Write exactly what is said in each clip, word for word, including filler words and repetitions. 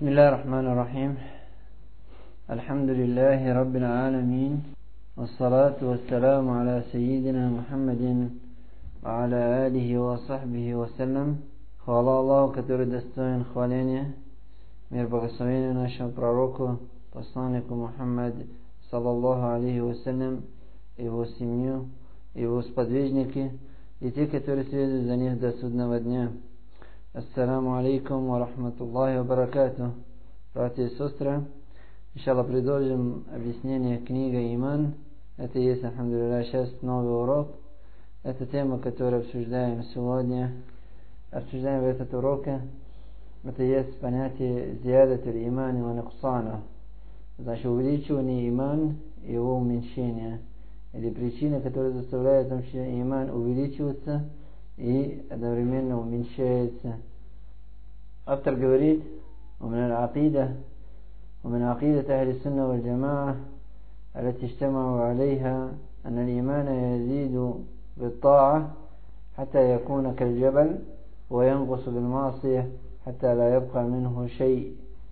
بسم الله الرحمن الرحيم. الحمد لله رب العالمين، والصلاة والسلام على سيدنا محمد وعلى آله وصحبه وسلم. Хвала Аллаху, который достоин хваления, мир благословения нашему пророку, посланнику Мухаммад, саллаллаху алейхи вассалям, его семью, его сподвижники и те, которые следуют за них до судного дня. Ассаламу алейкум ва рахматуллахи ва баракату. Братья и сестры, иншаллах, продолжим объяснение книги «Иман». Это есть, альхамдулиллах, сейчас новый урок. Это тема, которую обсуждаем сегодня. Обсуждаем в этот урок. Это есть понятие зиядатуль имани ва нуксана. Значит, увеличивание иман и его уменьшение. Или причина, которая заставляет иман увеличиваться и одновременно уменьшается. Автор говорит: ومن العقيدة ومن عقيدة أهل السنة والجماعة التي اجتمعوا عليها أن الإيمان يزيد بالطاعة حتى يكون كالجبل وينقص بالمعصية حتى لا يبقى منه شيء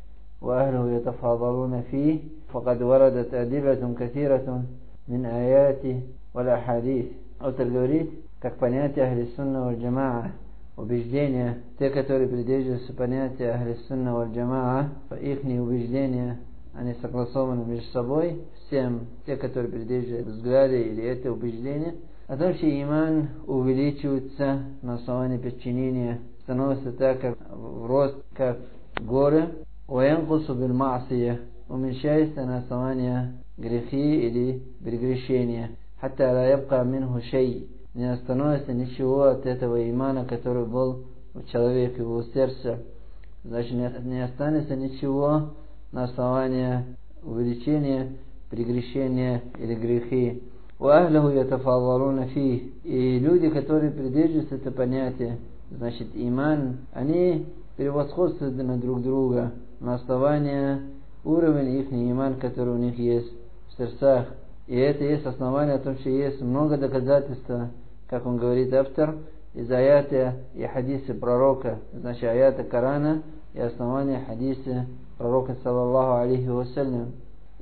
وأهله يتفاضلون فيه، فقد وردت أدلة كثيرة من آياته والأحاديث. Автор говорит, как понятие Ахли Сунна валь Джамаа, убеждения, те, которые придерживаются понятия Ахли Сунна валь Джамаа, их убеждения, они согласованы между собой, всем, те, которые придерживаются взгляды или это убеждение, о том, что иман увеличивается на основании подчинения, становится так, как в рост, как горы, уянкусу биль маасия, уменьшается на основании грехи или прегрешения, хатта ла ябка минху шей, не остановится ничего от этого имана, который был у человека, его сердца. Значит, не останется ничего на основании увеличения, прегрешения или грехи. وأهله يتفاضلون فيه. И люди, которые придерживаются это понятие, значит, иман, они превосходствуют на друг друга на основании уровня их иман, который у них есть в сердцах. И это есть основание о том, что есть много доказательств, как он говорит автор, из аята и хадиса пророка, значит, аята Корана и основания хадиса пророка, саллаллаху алейхи вассалям.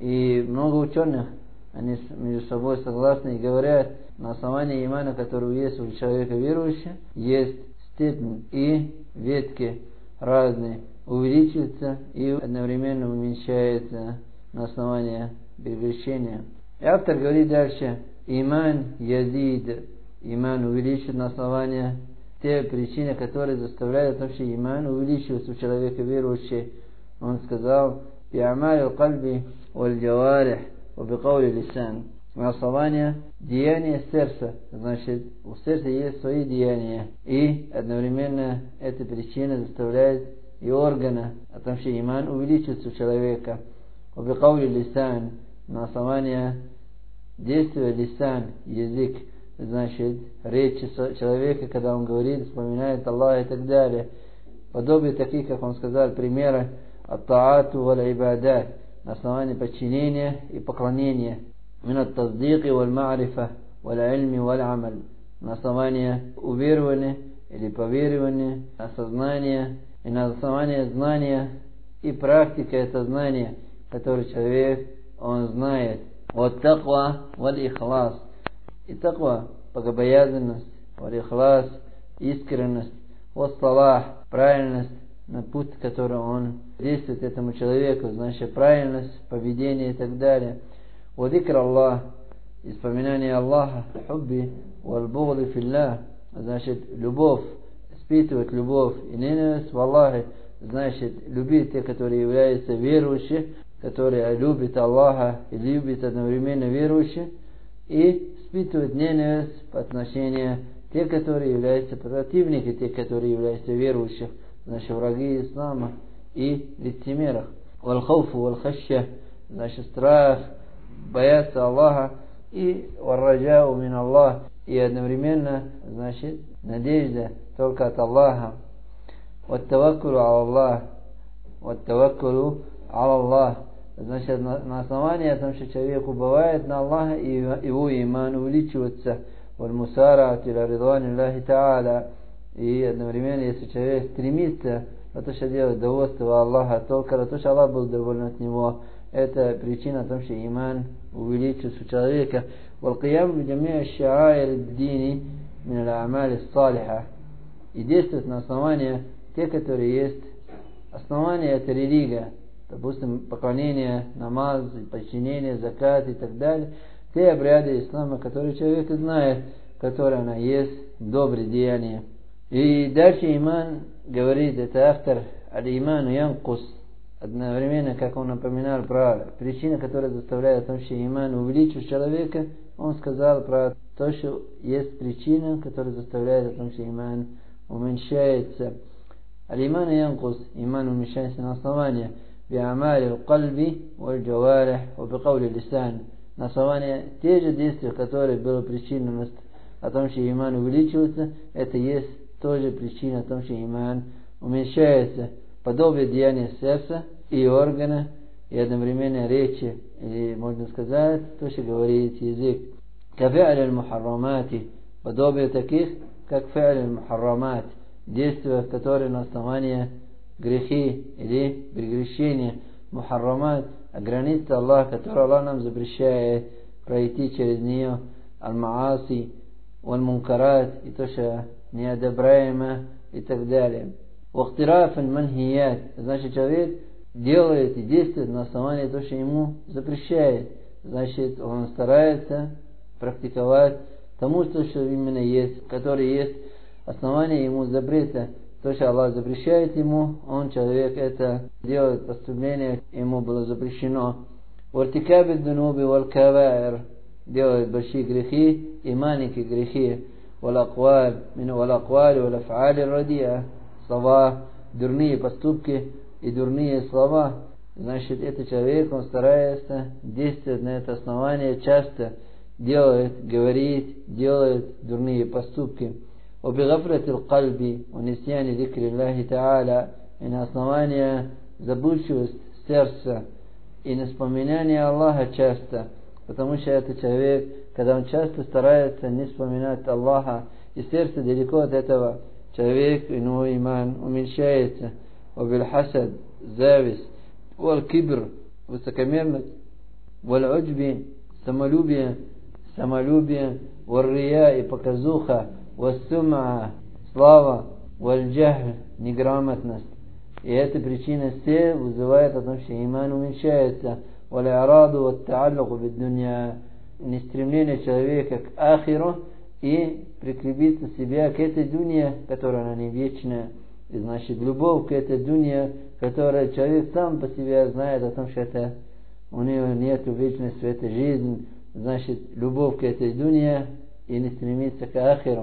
И много ученых, они между собой согласны и говорят, на основании имана, который есть у человека верующего, есть степень и ветки разные, увеличивается и одновременно уменьшается на основании прегрешения. И автор говорит дальше: иман язид, иман увеличивает на основании те причины, которые заставляют вообще иман увеличиваться у человека верующего. Он сказал: би'амали аль-кальби валь-джаварих ва биқаули лисан, на основании деяния сердца. Значит, у сердца есть свои деяния, и одновременно эта причина заставляет и органы, о том, что иман увеличивается у человека. Ва биқаули лисан, на основании действия лисан, язык, значит, речь человека, когда он говорит, вспоминает Аллаха и так далее. Подобие таких, как он сказал, примеры ат-таату валь-ибадат, на основании подчинения и поклонения. Мин ат-таздиqи валь-ма'рифа валь-ильми валь-амаль, на основании уверования или поверования, осознания и на основании знания и практика это знание, которое человек, он знает. Вот таква валь-ихлас. И таква, богобоязненность, валь-ихлас, искренность, вот салах, правильность, на путь, который он действует этому человеку, значит, правильность, поведение и так далее. Вот зикр Аллах, вспоминание Аллаха, хубби валь-бугды филлах, значит, любовь, испытывать любовь и ненависть в Аллахе, значит, любить те, которые являются верующими, которые любят Аллаха и любят одновременно верующих, и испытывать ненависть по отношению к тем, которые являются противниками, те, которые являются верующих, значит, враги ислама и лицемерах. Валь-хауфу валь-хашья, значит, страх, бояться Аллаха, и валь-раджау мин Аллах, и одновременно, значит, надежда только от Аллаха. Ват-таваккулу аля Аллах, ват-таваккулу аля Аллах, значит, на, на основании о том, что человек уповает на Аллаха, и его иман увеличивается. Валь-мусараату иля ридвани Аллахи та'аля, и одновременно, если человек стремится то, что делает довольство Аллаха, только то, что Аллах был доволен от него. Это причина того, что иман увеличивается у человека. والقيام بجميع الشعائر الدين من الأعمال الصالحة. И действует на основании те, которые есть. Основание это религия. Допустим, поклонение, намаз, подчинение, закат и так далее. Те обряды ислама, которые человек знает, которые она есть, добрые деяния. И дальше иман говорит, это автор, аль-иману янкус. Одновременно, как он напоминал про причины, которые заставляют том, что иман увеличивать человека, он сказал про то, что есть причина, которая заставляет том, что иман уменьшается. Аль-иману янкус, иман уменьшается на основании би'амали аль-кальби валь-джаварих ва биqawli лисан. На основании те же действия, которые были причиной о том, что иман увеличивается, это есть тоже причина о том, что иман уменьшается. Подобие деяния сердца и органа, и одновременно речи, или можно сказать, то, что говорит язык. Кафи'аль аль-мухаррамати, подобие таких, как фи'аль аль-мухаррамат, действия, которые на основании грехи или прегрешения. Мухаррамат, граница Аллаха, которую Аллах нам запрещает пройти через нее. Аль-мааси, валь-мункарат, и то, что неодобряемо, и так далее. Вахтираф аль-манхият, значит, человек делает и действует на основании того, что ему запрещает. Значит, он старается практиковать тому, что именно есть, который есть основание ему запрета. То, что Аллах запрещает ему, он, человек, это делает преступление, ему было запрещено. Вартикаб аль-дунуби валь-каваир, делает большие грехи и маленькие грехи. Вал-акваль, мин вал-акваль вал-аф'аль радиа, слова, дурные поступки и дурные слова. Значит, этот человек, он старается действовать на это основание, часто делает, говорит, делает дурные поступки. وبغفلة القلب ونسيان ذكر الله تعالى, и на основании забывчивости сердца и на вспоминание Аллаха часто, потому что этот человек, когда он часто старается не вспоминать Аллаха, и сердце далеко от этого, человек, его иман уменьшается. وبالحسد, зависть, والكبر, высокомерность, والعجب, самолюбие, самолюбие, والرياء, и показуха, والسمعة, слава, والجهل, неграмотность. И эта причина все вызывает о том, что иман уменьшается. والإعراض والتعلق بالدنيا, не стремление человека к ахиру и прикрепиться себя к этой дуне, которая она не вечная. И значит, любовь к этой дуне, которая человек сам по себе знает о том, что это у него нет вечности в этой жизни. Значит, любовь к этой дуне и не стремиться к ахиру.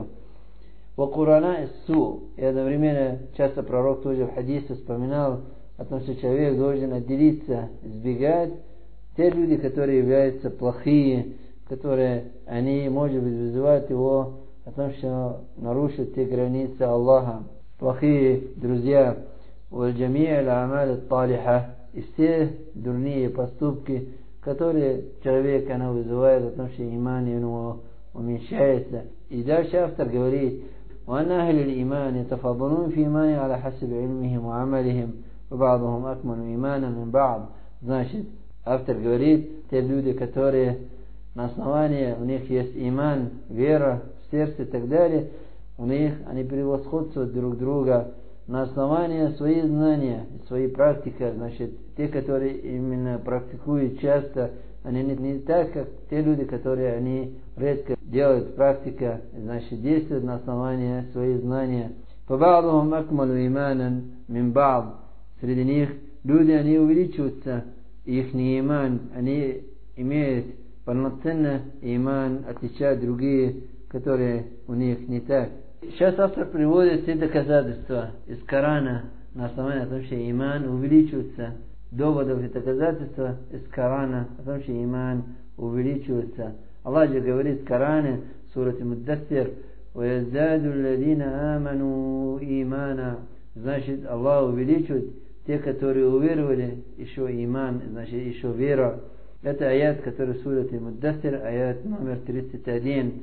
وقرانا السوء, и одновременно часто пророк тоже в хадисе вспоминал о том, что человек должен отделиться, избегать те люди, которые являются плохие, которые, они, может быть, вызывают его о том, что нарушат те границы Аллаха. Плохие друзья. والجميع الأعمال الطالحة, и все дурные поступки, которые человек, она вызывает о том, что иман его уменьшается. И дальше автор говорит: وأن أهل الإيمان يتفضلون في إيمانه على حسب علمهم وعملهم وبعضهم أكمل إيمانا من بعض. Значит, автор говорит, те люди, которые на основании, у них есть иман, вера в сердце и так далее, у них они превосходствуют друг друга на основании своих знаний, своей практики. Значит, те, которые именно практикуют часто, они не, не так, как те люди, которые они редко делают практика, значит, действуют на основании своих знаний. فَبَعْضُهُمْ أَكْمَلُ إِيمَانًا مِنْ بَعْضٍ, среди них люди, они увеличиваются, их иман, они имеют полноценный иман, отличают другие, которые у них не так. Сейчас автор приводит все доказательства из Корана на основании того, что иман увеличивается. Доводов и доказательства из Корана о том, что иман увеличивается. Аллах же говорит в Коране, в сурате Муддассир: وَيَزْدَادُ الَّذِينَ آمَنُوا إِيمَانًا, значит, Аллах увеличивает те, которые уверовали, еще иман, значит, еще вера. Это аят, который в сурате Муддассир, аят номер тридцать один.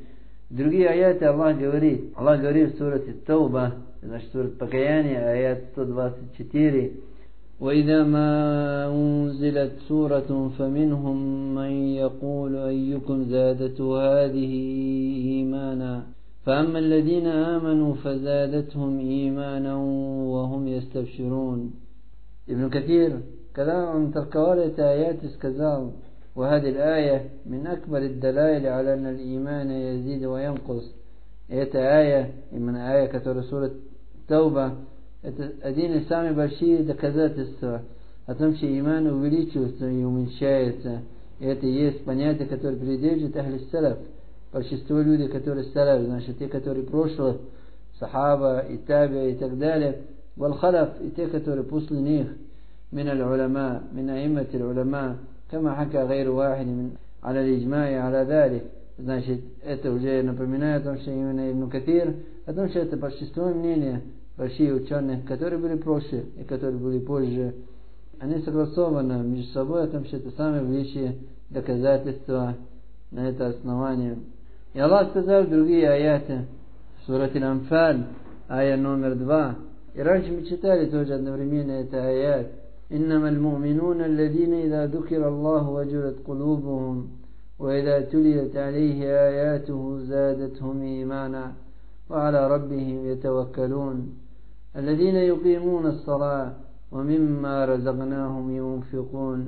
Другие аяты Аллах говорит. Аллах говорит в суре Тауба, значит, суре Покаяния, аят сто двадцать четыре. وإذا ما أنزلت سورة فمنهم من يقول أيكم زادته هذه إيمانا فأما الذين آمنوا فزادتهم إيمانا وهم يستبشرون. ابن كثير كلام تركوالة آيات اسكزال، وهذه الآية من أكبر الدلائل على أن الإيمان يزيد وينقص. эта آية именно آية которая سورة Тауба, это один из самых больших доказательств о том, что иман увеличивается и уменьшается. И это есть понятие, которое придерживает ахли салаф. Большинство людей, которые салаф, значит, те, которые прошлых, сахаба, и таби, и так далее, вал-халаф, и те, которые после них, من العلماء من أئمة العلماء كما حكى غير واحد من على الإجماع على ذلك. Значит, это уже напоминает о том, что именно Ибн Катир, о том, что это большинство мнения, большие ученые, которые были прошлые и которые были позже, они согласованы между собой о том, что это самое величие доказательства на это основание. И Аллах сказал в другие аяты, в сурате Анфаль, ая номер два. И раньше мы читали тоже одновременно это аят. إنما المؤمنون الذين إذا ذكر الله وجلت قلوبهم وإذا تليت عليه آياته زادتهم إيمانا وعلى ربهم يتوكلون الذين يقيمون الصلاة ومما رزقناهم ينفقون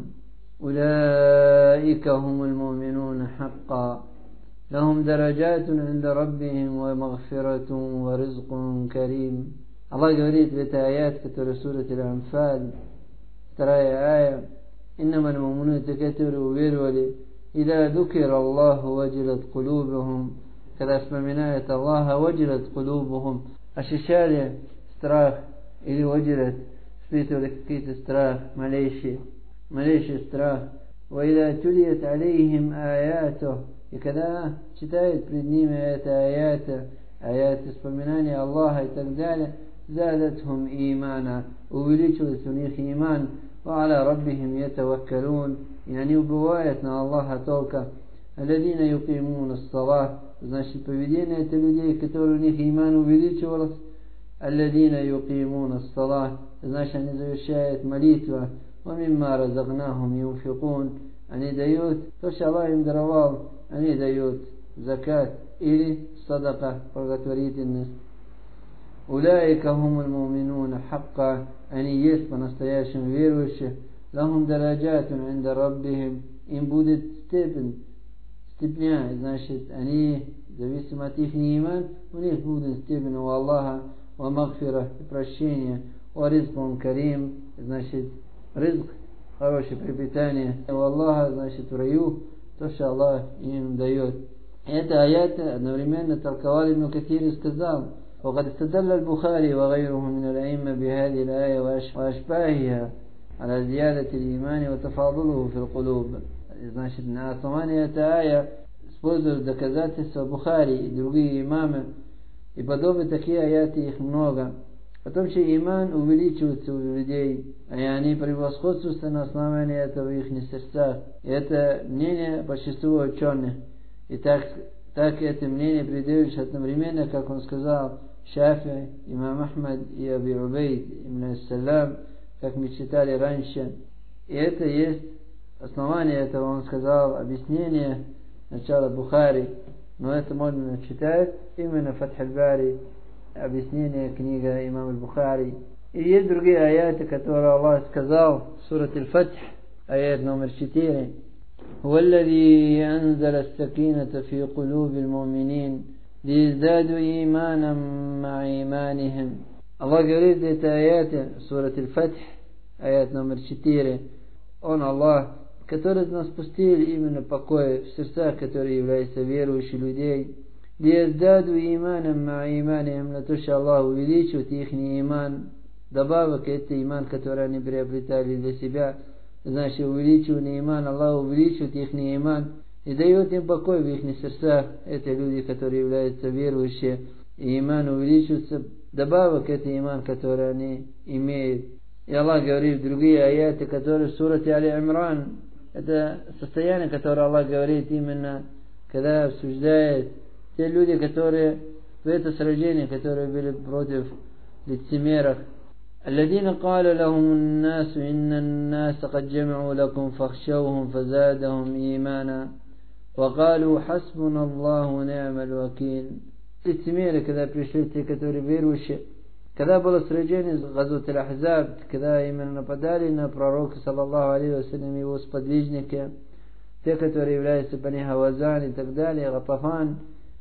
أولئك هم المؤمنون حقا لهم درجات عند ربهم ومغفرة ورزق كريم. الله говорит в этой аят, которая сура Аль-Анфаль, вторая ая, إنما المؤمنون, которые уверовали, إذا ذكر الله وجلت قلوبهم, когда вспоминает Аллаха, وجلت قلوبهم, ощущали страх, или وجلت, испытывали какой-то страх, малейший, малейший страх. وإذا تليت عليهم آياته, и когда читает пред ними это аяты, аяты вспоминания Аллаха и так далее, زادتهم إيمانا, увеличивается у них иман, وعلى ربهم يتوكلون, и они убывают на Аллаха только. الذين يقيمون الصلاة, значит, поведение это людей, которые у них иман увеличивалось. الذين يقيمون الصلاة, значит, они завершают молитву. ومما رزقناهم ينفقون, они дают то, что Аллах им даровал, они дают закат или садака, благотворительность. أولئك هم المؤمنون حقا, они есть по-настоящему верующие. لهم درجات عند ربهم, им будет степень, степня, значит, они, зависимо от их иман, у них будет степень у Аллаха, ва магфира, прощение, ва ризкун карим, значит, ризк, хорошее пропитание у Аллаха, значит, в раю, то, что Аллах им дает. Это аяты одновременно толковали Ибн Катир и сказал: وقد استدل البخاري وغيره من الأئمة بهذه الآية وأشباهها على زيادة الإيمان وتفاضله في القلوب. Значит, на основании этой аяты используют доказательства Бухари и другие имамы, и подобные такие аяты их много. О том, что иман увеличивается у людей, и они превосходствуются на основании этого в их сердцах. И это мнение большинства ученых. И так, так это мнение придерживается одновременно, как он сказал, Шафи, имам Ахмад и Аби Убейд ибн Салам, как мы читали раньше. И это есть основание этого, он сказал, объяснение начала Бухари. Но это можно читать именно в Фатх аль-Бари, объяснение книга имама Бухари. И есть другие аяты, которые Аллах сказал в суре Аль-Фатх, аят номер четыре. هو الذي أنزل السكينة في قلوب المؤمنين ليزدادوا إيمانا مع إيمانهم. Allah говорит в этой аяте, сура Аль-Фатх, аят номер четыре. Он, Аллах, который нас спустил именно покой в сердцах, которые являются верующими людей. ليزدادوا إيمانا مع إيمانهم, на то, что Аллах увеличивает их иман, добавок это иман, который они приобретали для себя. Значит, увеличивание иман, Аллах увеличивает их иман и дает им покой в их сердцах. Это люди, которые являются верующие, и иман увеличивается, добавок это иман, который они имеют. И Аллах говорит в другие аяты, которые в сурате Али-Имран, это состояние, которое Аллах говорит именно, когда обсуждает те люди, которые в это сражение, которые были против лицемеров. الذين قال لهم الناس إن الناس قد جمعوا لكم فاخشوهم فزادهم إيمانا وقالوا حسبنا الله ونعم الوكيل. лицемеры, когда пришли те, которые верующие, когда было сражение Газват аль-Ахзаб, когда именно нападали на пророка, саллаллаху алейхи вассалям, его сподвижники, те, которые являются Бани Хавазан и так далее, Гатафан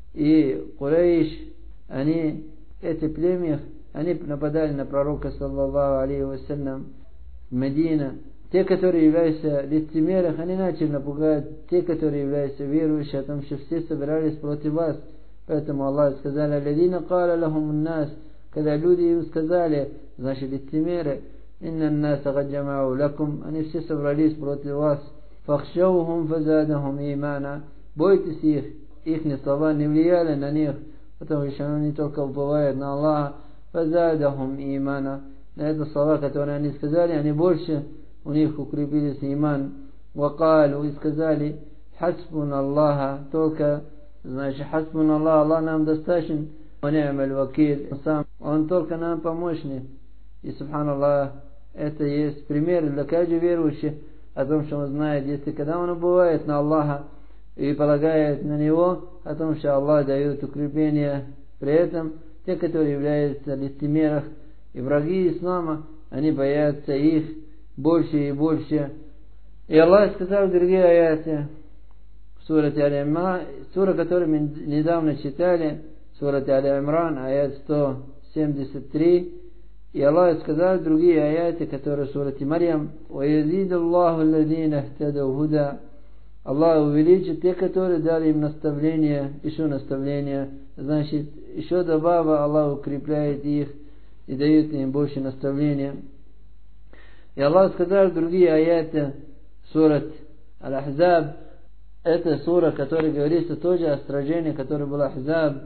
и Курейш, они, эти племя, они нападали на пророка, саллаллаху алейхи вассалям, в Медине. Те, которые являются лицемерами, они начали напугать, те, которые являются верующими, о том, что все собирались против вас. Поэтому Аллах сказал: «Алладина каля лахум нас», когда люди им сказали, значит, лицемеры, «Инна наса кад джамау лакум», они все собрались против вас. «Фахшаухум фазадахум имана», бойтесь их, их слова не влияли на них, потому что они только уповают на Аллаха. «Фазадахум имана», на это слова, которые они сказали, они больше у них укрепились иман. «Вакалу», и сказали: «Хасбун Аллаха», только, значит, «Хасбун Аллах», Аллах нам достаточен, «Ва ни'маль вакиль», сам, Он только нам помощник. И, субханаллах, это есть пример для каждого верующего о том, что он знает, если когда он уповает на Аллаха и полагает на Него, о том, что Аллах дает укрепление. При этом те, которые являются лицемерами и враги ислама, они боятся их больше и больше. И Аллах сказал в другие аяты, в сурате Аль-Имран, сура, которую мы недавно читали, сурате Аль-Имран, аят сто семьдесят три, и Аллах сказал в другие аяты, которые в сурате Марьям: «Ваязид Аллаху алладина ихтадау худа», Аллах увеличит те, которые дали им наставление, еще наставление, значит, еще добавя Аллах укрепляет их и дает им больше наставления. И Аллах сказал в другие аяты, сурат Аль-Ахзаб, это сура, которая говорится тоже о сражении, которое было Ахзаб.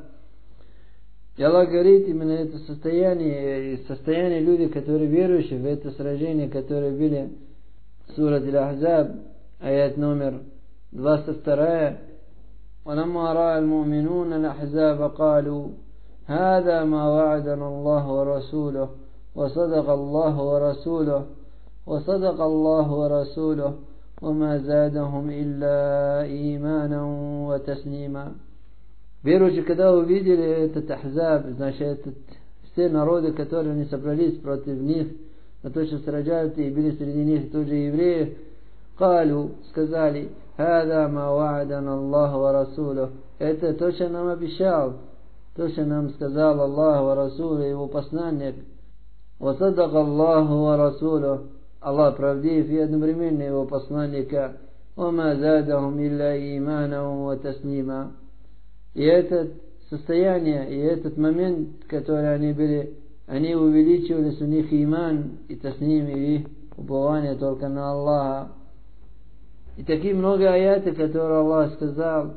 И Аллах говорит именно это состояние, состояние людей, которые верующие в это сражение, которые были в сурат Аль-Ахзаб, аят номер двадцать два. ولما رأى المؤمنون الأحزاب قالوا هذا ما وعدنا الله ورسوله وصدق الله ورسوله وصدق الله ورسوله وما زادهم إلا إيمانا وتسليما. Верующие, когда увидели этот Ахзаб, значит, этот, все народы, которые не собрались против них, на то, что сражаются и были среди них тоже евреи, قالوا, сказали: «Хада ма ва'адана Аллаху ва расулю», это то, что нам обещал, то, что нам сказал Аллах ва Расулю, его посланник. «Ва садак Аллаху ва Расулю», Аллах правдив и одновременно его посланника. «Ва ма задахум илля иманом ва таслима». И это состояние, и этот момент, который они были, они увеличивались у них иман и таслим, и упование только на Аллаха. И такие много аятов, которые Аллах сказал,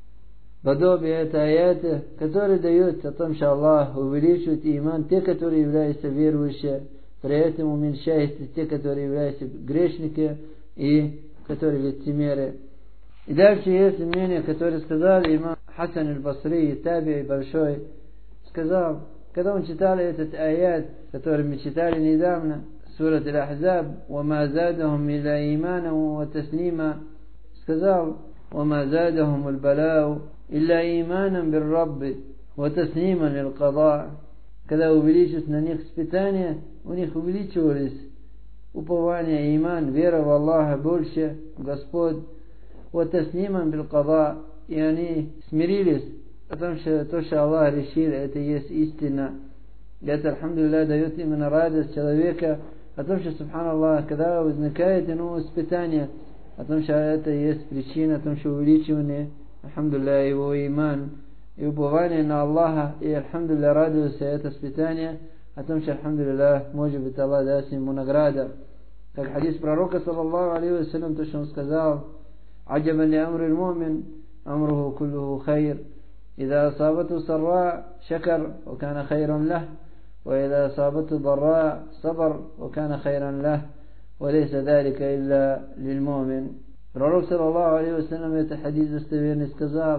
подобие это аяты, которые дают о том, что Аллах увеличивает иман те, которые являются верующими, при этом уменьшается те, которые являются грешники и которые лицемеры. И дальше есть мнение, которое сказали имам Хасан аль-Басри, таби большой, сказал, когда он читал этот аят, который мы читали недавно, сурат Аль-Ахзаб, وَمَا زَادَهُمْ إِلَّا إِيمَانًا وَتَسْلِيمًا, сказал: وَمَا زَادَهُمُ الْبَلَاءُ إِلَّا إِيمَانًا بِالرَّبِّ وَتَسْلِيمًا لِلْقَضَاءِ. Когда увеличилось на них испытания, у них увеличивались упование, иман, вера в Аллаха больше, в Господь, وَتَسْلِيمًا بِالْقَضَاءِ, и они смирились, потому что то, что Аллах решил, это есть истина. И это, альхамдулилля, дает именно радость человека о том, что, субханаллах, когда возникает иное испытание, о том, что это есть причина, о том, что увеличивание, альхамдулилля, его иман и упование на Аллаха, и, альхамдулилля, радуется это испытание, о том, что, альхамдулилля, может быть, Аллах даст ему награда. Как хадис пророка, саллаллаху алейхи вассалям, то, что он сказал: «Аджабан ли амрил мумин, амруху куллуху хайр, إذا أصابته سراء شكر وكان خيرا له وإذا أصابته ضراء صبر وكان خيرا له وليس ذلك إلا للمؤمن». Пророк, саллаллаху алейхи вассалям, это хадис достоверный, сказал: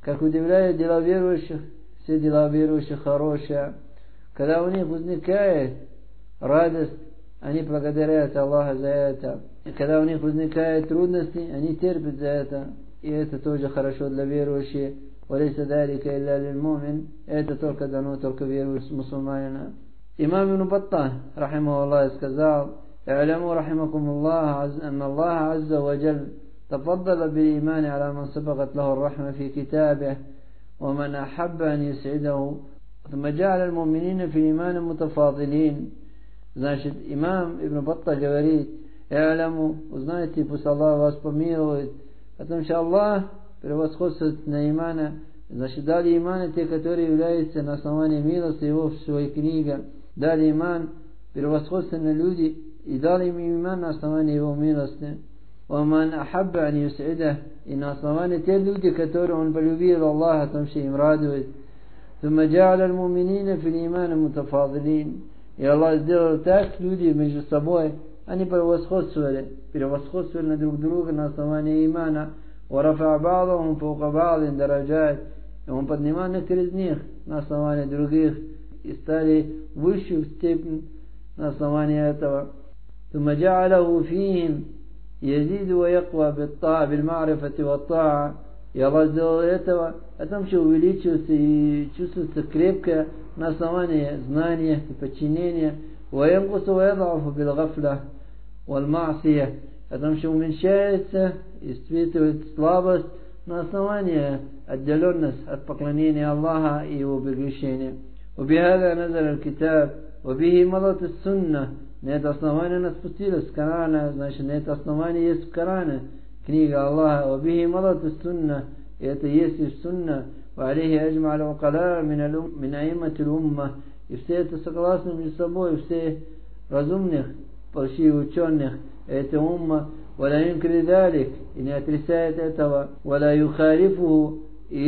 как удивляют дела верующих, все дела верующих хорошие. Когда у них возникает радость, они благодарят Аллаха за это. И когда у них возникают трудности, они терпят за это. И это тоже хорошо для верующих. وَلَيْسَ ذَلِكَ إِلَّا لِلْمُؤْمِنِ. Это только дано только верующим мусульманина. Имам Ибн Батталь, рахимаху Аллах, сказал: اعلموا رحمكم الله أن الله عز وجل تفضل بالإيمان على من سبقت له الرحمة في كتابه ومن أحب أن يسعده ثم جعل المؤمنين في الإيمان متفاضلين. Значит, имам Ибн Батталь говорит: اعلموا, узнаете, пусть Аллах вас помилует, потому что Аллах превосходствует на имана. Значит, дали иманы те, которые являются на основании милости Его в своей книге. Дали иман превосходственно люди и дали им иман на основании Его милости. ومن أحب أن يسعده, и на основании те люди, которые он полюбил Аллаха, потому что им радует. ثم جعل المؤمنين في الإيمان متفاضلين. И Аллах сделал так, люди между собой, они превосходствовали, превосходствовали на друг друга на основании имана. ورفع بعضهم فوق بعض درجات. И он поднимал некоторых из них на основании других и стали выше в степень на основании этого. ثم جعله فيهم يزيد ويقوى بالطاعة بالمعرفة والطاعة. И Аллах сделал этого, о том, что увеличивается и чувствуется крепко на основании знания и подчинения. وينقص ويضعف بالغفلة والمعصية. О том, что уменьшается и испытывает слабость на основании отдаленность от поклонения Аллаха и Его прегрешения. وبهذا نزل الكتاب وبه مضت السنة. На это основание она спустилась с Корана, значит, на это основание есть в Коране книга Аллаха. وبه مضت السنة. И это есть и в сунна. وعليه أجمع العقلاء من أئمة الأمة. И все это согласны между собой, все разумных, почти ученых, это умма. ولا ينكر ذلك, и не отрицает этого. ولا يخالفه,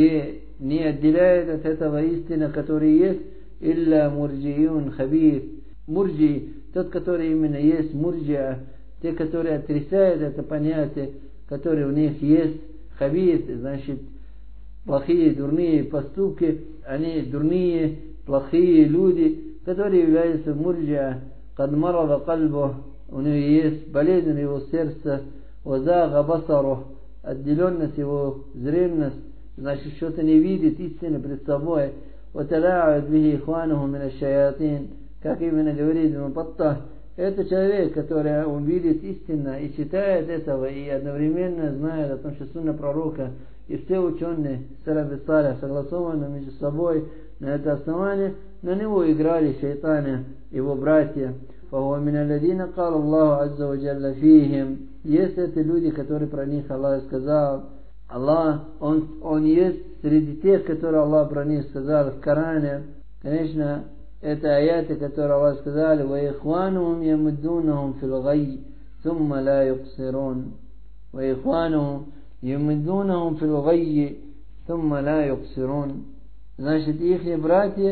и не отделяет от этого истина, который есть. إلا مرجئون خبيث. Мурджи, тот, который именно есть мурджиа, те, которые отрицают это понятие, которые у них есть хабис, значит, плохие, дурные поступки, они дурные, плохие люди, которые являются мурджиа. قد مرض قلبه, у него есть болезнь его сердца. وزاغ بصره, отделенность его, зрельность, значит, что-то не видит истины пред собой. وتلاعب به إخوانه من الشياطين. Как именно говорит Ибн Батталь, это человек, который он видит истинно и читает этого, и одновременно знает о том, что сунна пророка, и все ученые, салаф салих, согласованы между собой на это основание, на него играли шайтаны, его братья. فهو من الذين قال الله عز وجل فيهم. Есть это люди, которые про них Аллах сказал. Аллах, он, он есть среди тех, которые Аллах про них сказал в Коране. Конечно, это аяты, которые Аллах сказали: وَإِخْوَانُهُمْ يَمُدُّونَهُمْ فِي الْغَيِّ ثُمَّ لَا يُقْصِرُونَ. وَإِخْوَانُهُمْ يَمُدُّونَهُمْ فِي الْغَيِّ ثُمَّ لَا يُقْصِرُونَ. Значит, их братья,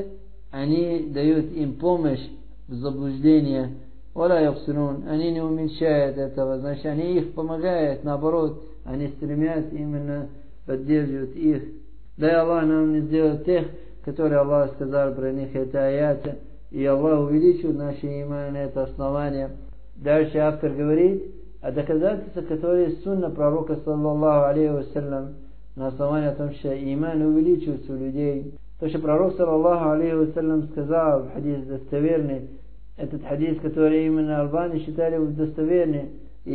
они дают им помощь в заблуждении. وَلَا يُقْصِرُونَ. Они не уменьшают этого, значит, они их помогают, наоборот, они стремятся именно поддерживать их. Дай Аллах нам не сделать тех, которые Аллах сказал про них, это аяты, и Аллах увеличил наши иманы на это основание. Дальше автор говорит о доказательствах, которые сунна пророка, саллаллаху алейхи вассалям, на основании о том, что иман увеличивается у людей. То, что пророк, саллаллаху алейхи вассалям, сказал в хадис достоверный, этот хадис, который именно Албани считали достоверный,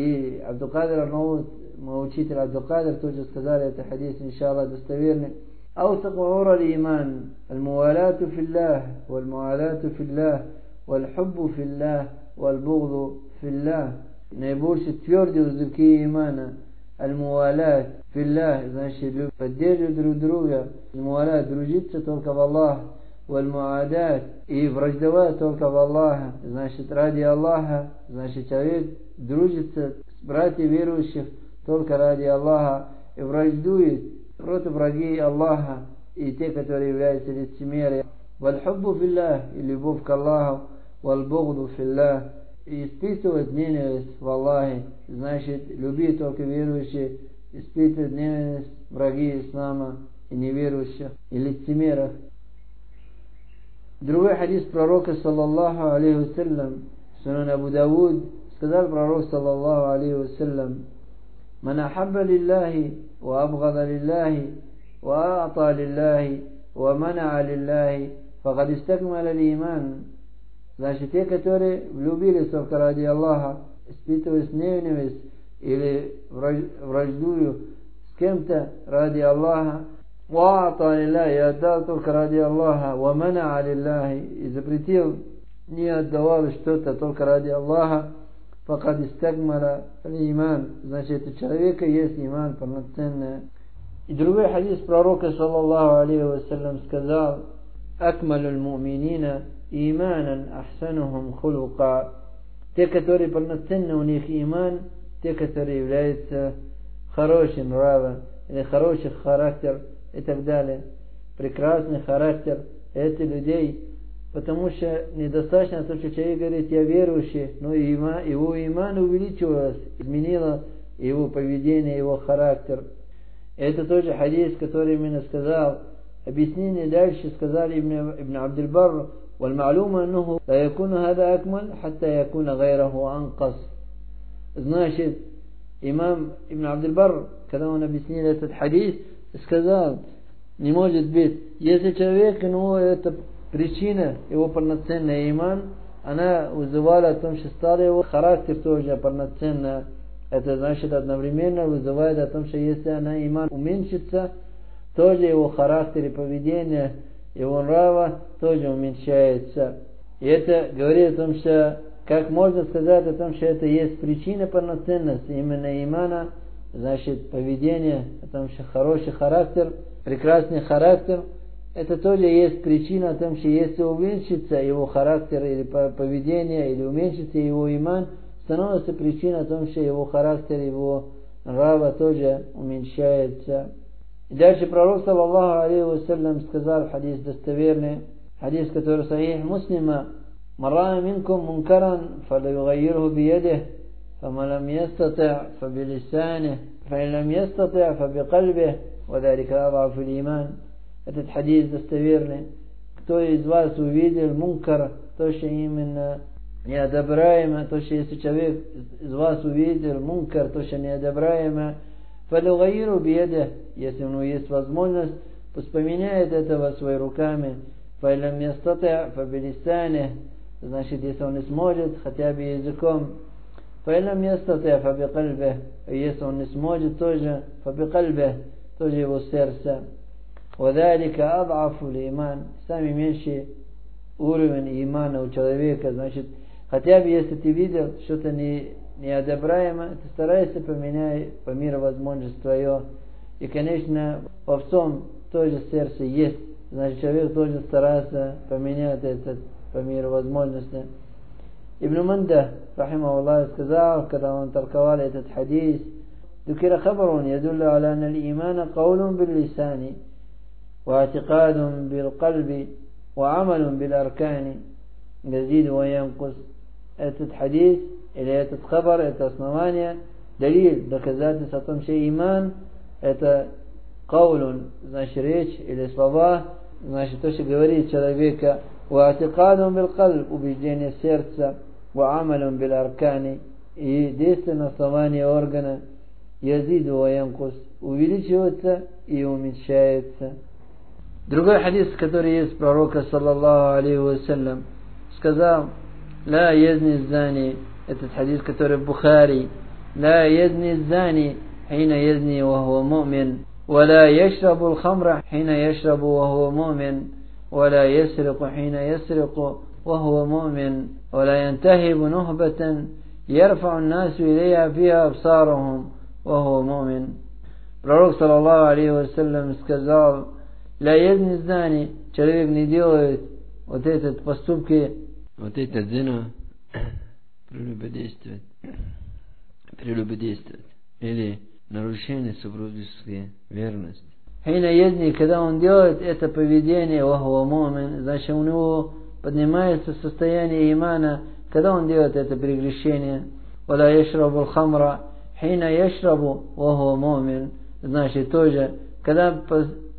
и Абдул-Кадир Арнаут, мой учитель Абдул-Кадир, тоже сказали, это хадис, иншаллах, достоверный. أوثق عرى الإيمان الموالاة في الله والمعاداة في الله والحب في الله والبغض في الله. Наибольше твердые узелки имана. Аль-муалат филлах, значит, поддерживать друг друга. Аль-муалат, дружиться только в Аллах. Валь-муадат, и враждовать только в Аллаха. Значит, ради Аллаха, значит, человек дружится с братьями верующих только ради Аллаха и враждует против врагей Аллаха и те, которые являются лицемерием. Валь-хуббу филлах, и любовь к Аллаху. Валь-бугду филлах, и испытывать ненависть в Аллахе. Значит, любить только верующие, испытывать ненависть враги ислама и неверующих, и лицемеров. Другой хадис пророка, саллаллаху алейхи вассалям, Сунан Абу Дауд, сказал пророк, саллаллаху алейхи вассалям: «Ман ахабба лиллахи, ва абгада лиллахи, ва а'та лиллахи, ва мана'a лиллахи, факад истакмаля л-иман». Значит, те, которые влюбились только ради Аллаха, испытывают ненависть или враждую с кем-то ради Аллаха, «Ва'ата лиллахи», и отдал только ради Аллаха, «Ва мана'a лиллахи», и запретил, не отдавал что-то только ради Аллаха, «Факад истакмаля л-иман», значит, у человека есть иман полноценный. И другой хадис пророка, саллаллаху алейхи вассалям, сказал: «Акмалю л-муминина иманан ахсанухум хулука». Те, которые полноценно у них иман, те, которые являются хорошим нравом, или хороший характер и так далее. Прекрасный характер этих людей. Потому что недостаточно то, что человек говорит: я верующий, но има, его иман увеличилось, изменило его поведение, его характер. Это тоже хадис, который именно сказал. Объяснение дальше сказали Ибн, Ибн Абдул Барр: والمعلوم أنه لا يكون هذا أكمل حتى يكون غيره أنقص. Значит, имам Ибн Абдул Барр, когда он объяснил этот хадис, сказал: не может быть, если человек, ну, это причина его полноценный иман, она вызывала о том, что стал его характер тоже полноценно. Это значит, одновременно вызывает о том, что если она иман уменьшится, тоже его характер и поведение, его нрава тоже уменьшается. И это говорит о том, что как можно сказать о том, что это есть причина полноценности именно имана, значит, поведение, о том, что хороший характер, прекрасный характер, это тоже есть причина о том, что если уменьшится его характер или поведение, или уменьшится его иман, становится причина о том, что его характер, его нрава тоже уменьшается. И дальше пророк, саллаллаху алейхи вассалям, сказал хадис достоверный, хадис, который сахих Муслима: «Ман ра'a минкум мункаран, фалюгаййирху биядихи, фаман лам ястати' фабилисаниhi, фаин лам ястати' фабикальбихи, ва залика а'д'афу л-иман». Этот хадис достоверный. Кто из вас увидел мункар, то, что именно неодобряемо, то, что если человек из вас увидел мункар, то, что неодобряемо, фалюгаййирху биядихи, если у него есть возможность, пусть поменяет этого своими руками. Фаин лам ястати' фабилисаниhi, значит, если он не сможет, хотя бы языком. Фаин лам ястати' фабикальбихи, если он не сможет, тоже фабикальбихи, тоже его сердце. Вадалика а'д'афу л-иман, самый меньший уровень имана у человека. Значит, хотя бы если ты видел что-то не, неодобряемо, ты старайся поменять по мере возможности твое. И, конечно, во всем тоже сердце есть. Значит, человек должен стараться поменять это по мере возможности. Ибн Манда, рахимаху Аллах, сказал, когда он толковал этот хадис: «Дукира хабарун ядуллю аля анна л-имана каулун бил-лисани, واعتقاد بالقلب وعمل بالأركان يزيد وينقص». Этот хадис или этот хабар, это основание, далиль, доказательство о том, что иман это каулун, значит речь или слова, значит то, что говорит человека, واعتقاد بالقلب, убеждение сердца, وعمل بالأركان, и действие на основании органа, يزيد وينقص, увеличивается и уменьшается. Другой хадис, который есть пророка, саллаллаху алейхи вассалям, сказал: «Ла язни зани», этот хадис, который в Бухари: «Ла язни зани хина язни ва хуа му'мин, ва ла яшрабу л-хамра хина яшрабу ва хуа му'мин, ва ла ясрику хина ясрику ва хуа му'мин, ва ла янтахибу нухбатан ярфa'у н-насу илейха фиха абсарухум ва хуа му'мин». Пророк, саллаллаху алейхи вассалям, сказал: «Ля язни зани», человек не делает вот этот поступки, вот это зина, прелюбодействовать, прелюбодействовать, или нарушение супружеской верности. Хина язни, когда он делает это поведение, вахуа му'мин, значит у него поднимается состояние имана, когда он делает это прегрешение. Вала яшрабу л-хамра хина яшрабу вахуа му'мин, значит тоже, когда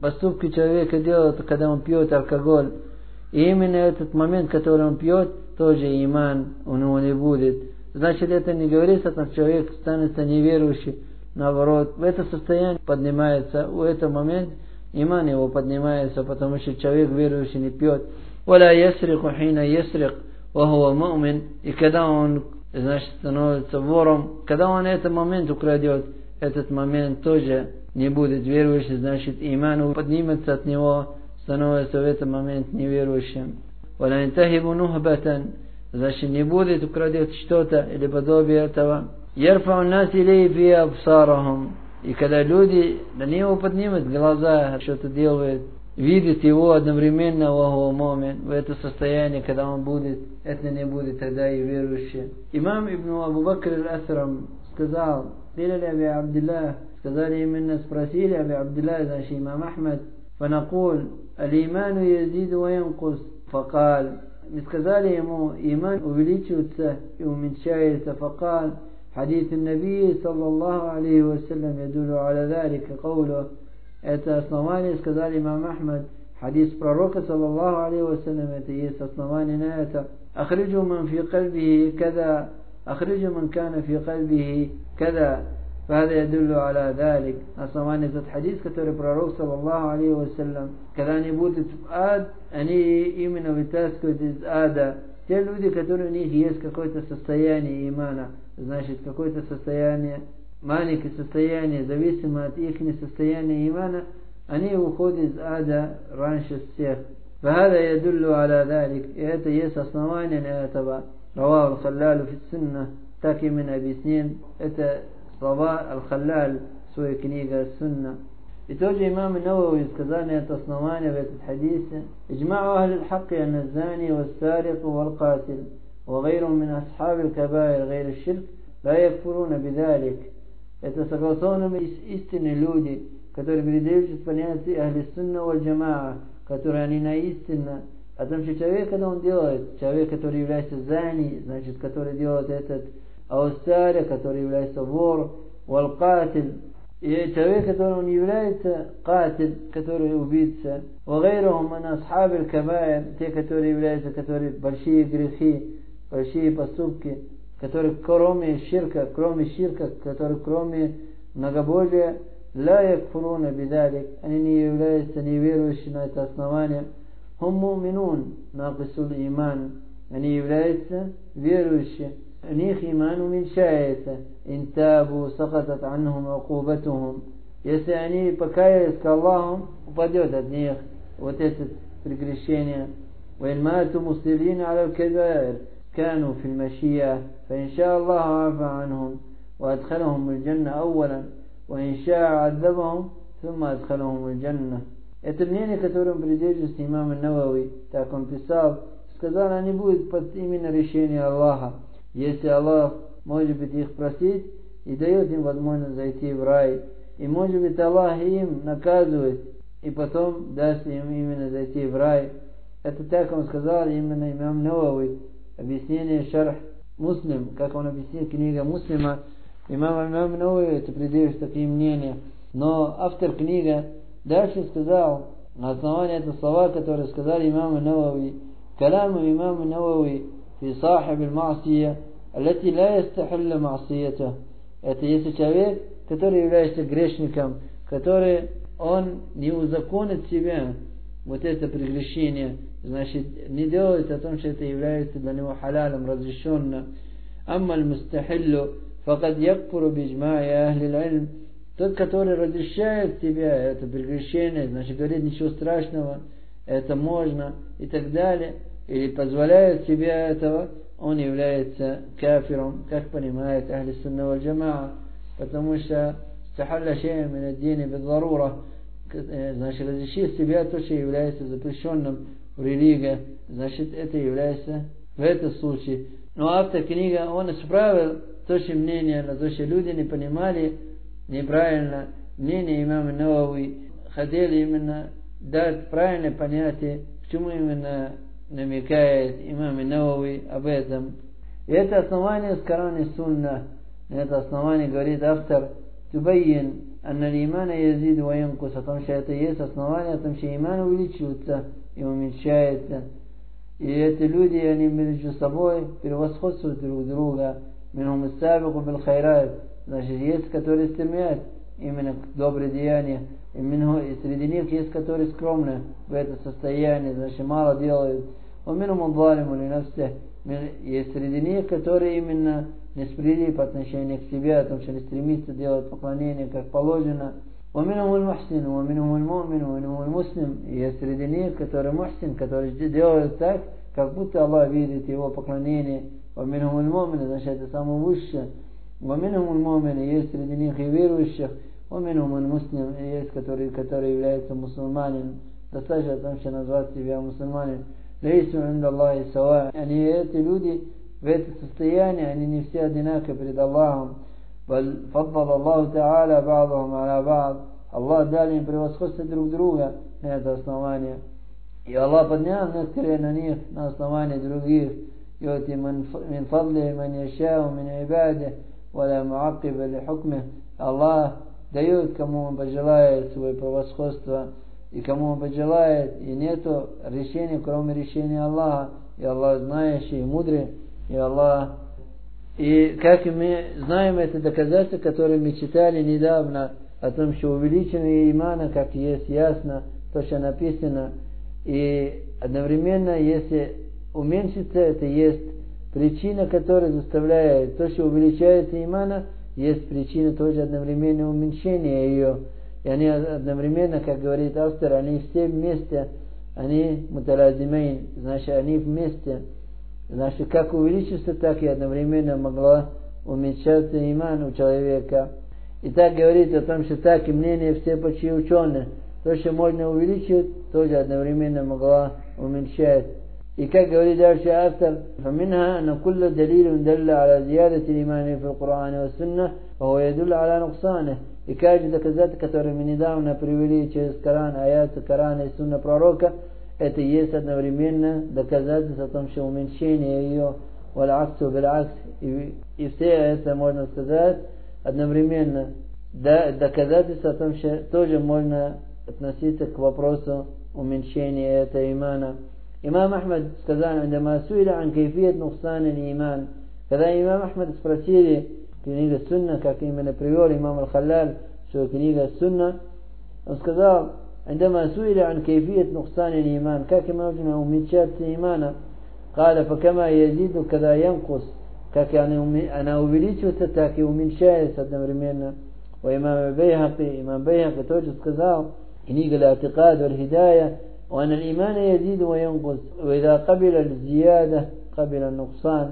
поступки человека делает, когда он пьет алкоголь. И именно этот момент, который он пьет, тоже иман у него не будет. Значит, это не говорится, что человек станется неверующим. Наоборот, в это состояние поднимается, в этот момент иман его поднимается, потому что человек верующий не пьет. «Валя ясрику хина ясрик, вахуа мумин». И когда он, значит, становится вором, когда он этот момент украдет, этот момент тоже не будет верующим, значит, иман поднимется от него, становится в этот момент неверующим. «Валя интахибу нухбатан». Значит, не будет украдет что-то или подобие этого. «Ярфау нас илей фи абсарахум». И когда люди на него поднимут глаза, что-то делают, видят его одновременно, вахуа мумин, в это состояние, когда он будет, это не будет тогда и верующий. Имам Ибн Абу Бакр аль-Асрам сказал, «Пилали Аби Абдиллах», сказали именно, спросили Аби Абдиллах, значит, имам Ахмад, «Фанакул, аль-иману язиду ва янкус». Факал, мы сказали ему, иман увеличивается и уменьшается. Факал, حديث النبي صلى الله عليه وسلم يدل على ذلك قوله. Это основание, сказали имам Ахмад, хадис пророка صلى الله عليه وسلم, это есть основание на это. أخرجوا من في قلبه كذا أخرجوا من كان في قلبه كذا فهذا يدل على ذلك. Основание этот хадис, который пророк صلى الله عليه وسلم, когда они будут в ад, они именно вытаскивают из ада те люди, которые у них есть какое-то состояние имана, значит, какое-то состояние, маленькое состояние, зависимо от их состояния имана, они уходят из ада раньше всех. فهذا يدل على ذلك. И это есть основание на этого. رواه الخلال في السنة. Так именно объяснен. Это слова Аль-Халлаль в своей книге «Сунна». И тоже имам Навави сказал это основание в этом хадисе. إجماع أهل الحق أن الزاني والسارق والقاتل وغيرهم من أصحاب الكبائر غير الشرك لا يكفرون بذلك. Это согласованные истинные люди, которые передаются с понятия Ахли Сунна валь Джамаа, которые они на истинно. А том, что человек, когда он делает, человек, который является зани, значит, который делает этот аустаря, который является вор, валкатиль, и человек, который он является катиль, который убийца, вагайрухум ан асхабиль кабаир, те, которые являются, которые большие грехи, большие поступки, которые кроме ширка, кроме ширка, которые кроме многобожия, ла якфуруна бидалик, они не являются неверующими на это основание. Хум муминун нақисул иман, они являются верующими, у них иман уменьшается. Интабу сакатат анхум акубатухум, если они покаялись к Аллаху, упадет от них вот это прегрешение. وإن ماتوا مصرين على الكبائر كانوا في المشيئة فإن شاء الله عفى عنهم وأدخلهم الجنة أولا وإن شاء عذبهم ثم أدخلهم الجنة. Это мнение, которым придерживается имам Навави, так он писал, сказал, они будут под именно решение Аллаха. Если Аллах, может быть, их просить и дает им возможность зайти в рай, и может быть Аллах им наказывает и потом даст им именно зайти в рай. Это так он сказал именно имам Навави. Объяснение шарх Муслим, как он объяснил книга Муслима, имам имам Навави это придерживается таким мнением. Но автор книги дальше сказал, на основании этого слова, которые сказали имаму Навави, каляму имаму Навави фи сахиб аль-ма'сия, аллати ла ястахилля ма'сията. Это если человек, который является грешником, который он не узаконит себя, вот это прегрешение, значит, не делает о том, что это является для него халалом, разрешенно. Амма аль-мустахиллю, факад якфуру биджма'i ахли аль-илм. Тот, который разрешает себя, это прегрешение, значит, говорит ничего страшного, это можно и так далее, или позволяет себе этого, он является кафиром, как понимает Ахли Сунна валь Джамаа, потому что стахалля шей'ан мин ад-дини бид-дарура, значит, разрешить себя то, что является запрещенным в религии, значит, это является в этом случае. Но автор книги, он исправил то, что мнение, то, что люди не понимали неправильно, мнение имама Навави, хотели именно дать правильное понятие, к чему именно намекает имам Навави об этом. И это основание с Корана и Сунна. Это основание, говорит автор, تبين أن الإيمان يزيد وينقص, о том, что это есть основание, о том, что иман увеличивается и уменьшается. И эти люди, они между собой превосходствуют друг друга. Минхум ас-сабику бил хайрат, значит, есть, которые стремят именно к добрым деяниям, и, и среди них есть, которые скромны в это состояние, значит, мало делают. ومنهم الظالم لنفسه, есть среди них, которые именно несправедливы по отношению к себе, о том, что не стремится делать поклонение как положено. ومنهم المحسن ومنهم المؤمن ومنهم المسلم, есть среди них, который мухсин, который делает так, как будто Аллах видит его поклонение. ومنهم المؤمن, значит, это самое высшее. ومنهم المؤمن, есть среди них и верующих. ومنهم المسلم, есть которые, которые являются мусульманином. Достаточно о том, что назвать себя мусульманином. Лейсу инда Аллахи сава. Они, эти люди, в это состояние, они не все одинаковы перед Аллахом. Фаддал Аллаху Та'аля ба'дахум аля ба'д. Аллах дал им превосходство друг друга на это основание. И Аллах поднял некоторые на них на основании других. يؤتي من فضله من يشاء من عباده ولا معقب لحكمه. Аллах дает, кому он пожелает, свое превосходство, и кому он пожелает, и нету решения, кроме решения Аллаха. И Аллах знающий и мудрый, и Аллах. И как мы знаем, это доказательство, которое мы читали недавно, о том, что увеличение имана, как есть ясно, то, что написано, и одновременно, если уменьшится, это есть причина, которая заставляет, то, что увеличается имана, есть причина тоже одновременно уменьшения ее. И они одновременно, как говорит автор, они все вместе, они муталазимейн, значит, они вместе. Значит, как увеличится, так и одновременно могла уменьшаться иман у человека. И так говорит о том, что так и мнение все почти ученые. То, что можно увеличить, тоже одновременно могла уменьшать. И как говорит дальше автор, فمنها أن كل دليل دل على زيادة الإيمان في القرآن والسنة وهو يدل على نقصانه. И каждый доказательство, которое мы недавно привели через Коран, аяты Корана и Сунна пророка, это есть одновременно доказательство о том, что уменьшение ее, валь-аксу биль-акс, и, и все это можно сказать одновременно. Да, доказательство о том, что тоже можно относиться к вопросу уменьшения этого имана. Имам Ахмад сказал, عندما سئل عن كيفية نقصان الإيمان, когда имам Ахмад спросили, книга Сунна, как именно привел имам Аль-Халлаль, что книга Сунна, он сказал, عندما سئل عن كيفية نقصان الإيمان, как можно уменьшаться имана, قال فكما يزيد كذا ينقص, как она увеличивается, так и уменьшается одновременно. وإمام البيهقي, имам Байхақи тоже сказал, книга Аль-Атикад валь-Хидая, وأن الإيمان يزيد وينقص وإذا قبل الزيادة قبل النقصان.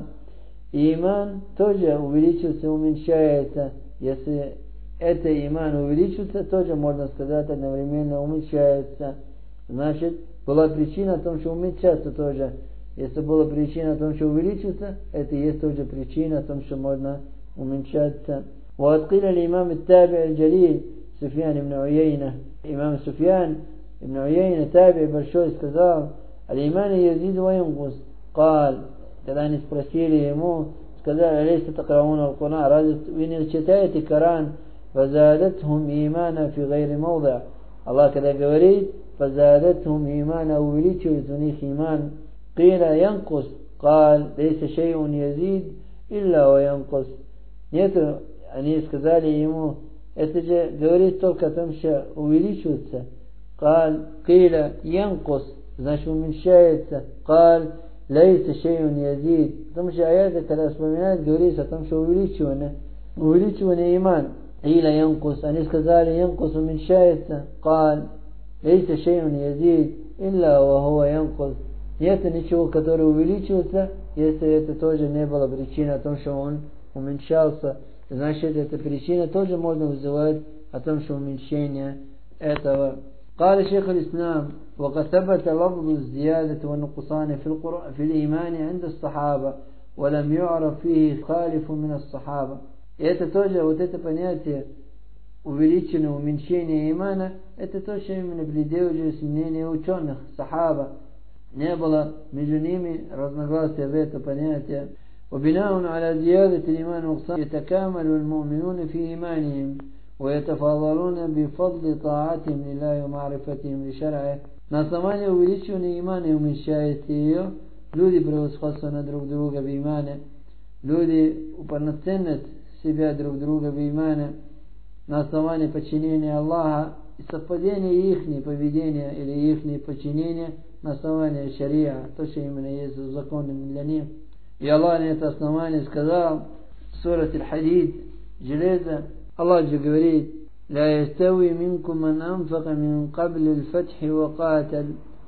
Иман тоже увеличивается и уменьшается. Если это иман увеличивается, тоже можно сказать одновременно уменьшается. Значит, была причина о том, что уменьшаться тоже. Если была причина о том, что увеличивается, это есть тоже причина о том, что можно уменьшаться. وقيل الإمام التابع الجليل سفيان بن عيينة. إمام سفيان ابن عيينة تابع большой сказал, الإيمان يزيد وينقص. قال, когда они спросили ему, сказали, алейса такрауна аль-Куран, разве вы не читаете Коран? فزادتهم إيمانا في غير موضع. Аллах когда говорит, فزادتهم إيمانا, увеличивает у них иман. قيل ينقص. قال ليس شيء يزيد إلا وينقص. Нет, они сказали ему, это же говорит только о том, что увеличивается. قال قيل ينقص, значит уменьшается. قال ليس شيء يزيد. Потому что аяты, когда вспоминают, говорится о том, что увеличивание, увеличивание иман. قيل ينقص, они сказали ينقص, уменьшается. قال ليس شيء يزيد إلا وهو ينقص. Нет ничего, которое увеличивается, если это тоже не было причиной о том, что он уменьшался. Значит, эта причина тоже можно вызывать о том, что уменьшение этого. قال شيخ الإسلام وقد ثبت لفظ الزيادة والنقصان في القرآن في الإيمان عند الصحابة ولم يعرف فيه خالف من الصحابة. И это тоже, вот это понятие увеличенного уменьшения имана, это то, что именно придерживалось мнения ученых, сахаба. Не было между ними разногласия в это понятие. وبناء على زيادة الإيمان والنقصان يتكامل المؤمنون في إيمانهم ويتفاضلون بفضل طاعتهم لله ومعرفتهم لشرعه. На основании увеличивания имана и уменьшается ее, люди превосходство на друг друга в имане, люди уполноценят себя друг друга в имане на основании подчинения Аллаха и совпадения их поведения или их подчинения на основании шария, то, что именно есть законом для них. И Аллах на это основание сказал в сурате Аль-Хадид, железо, Аллах же говорит: لا يستوي منكم من أنفق من قبل الفتح وقاتل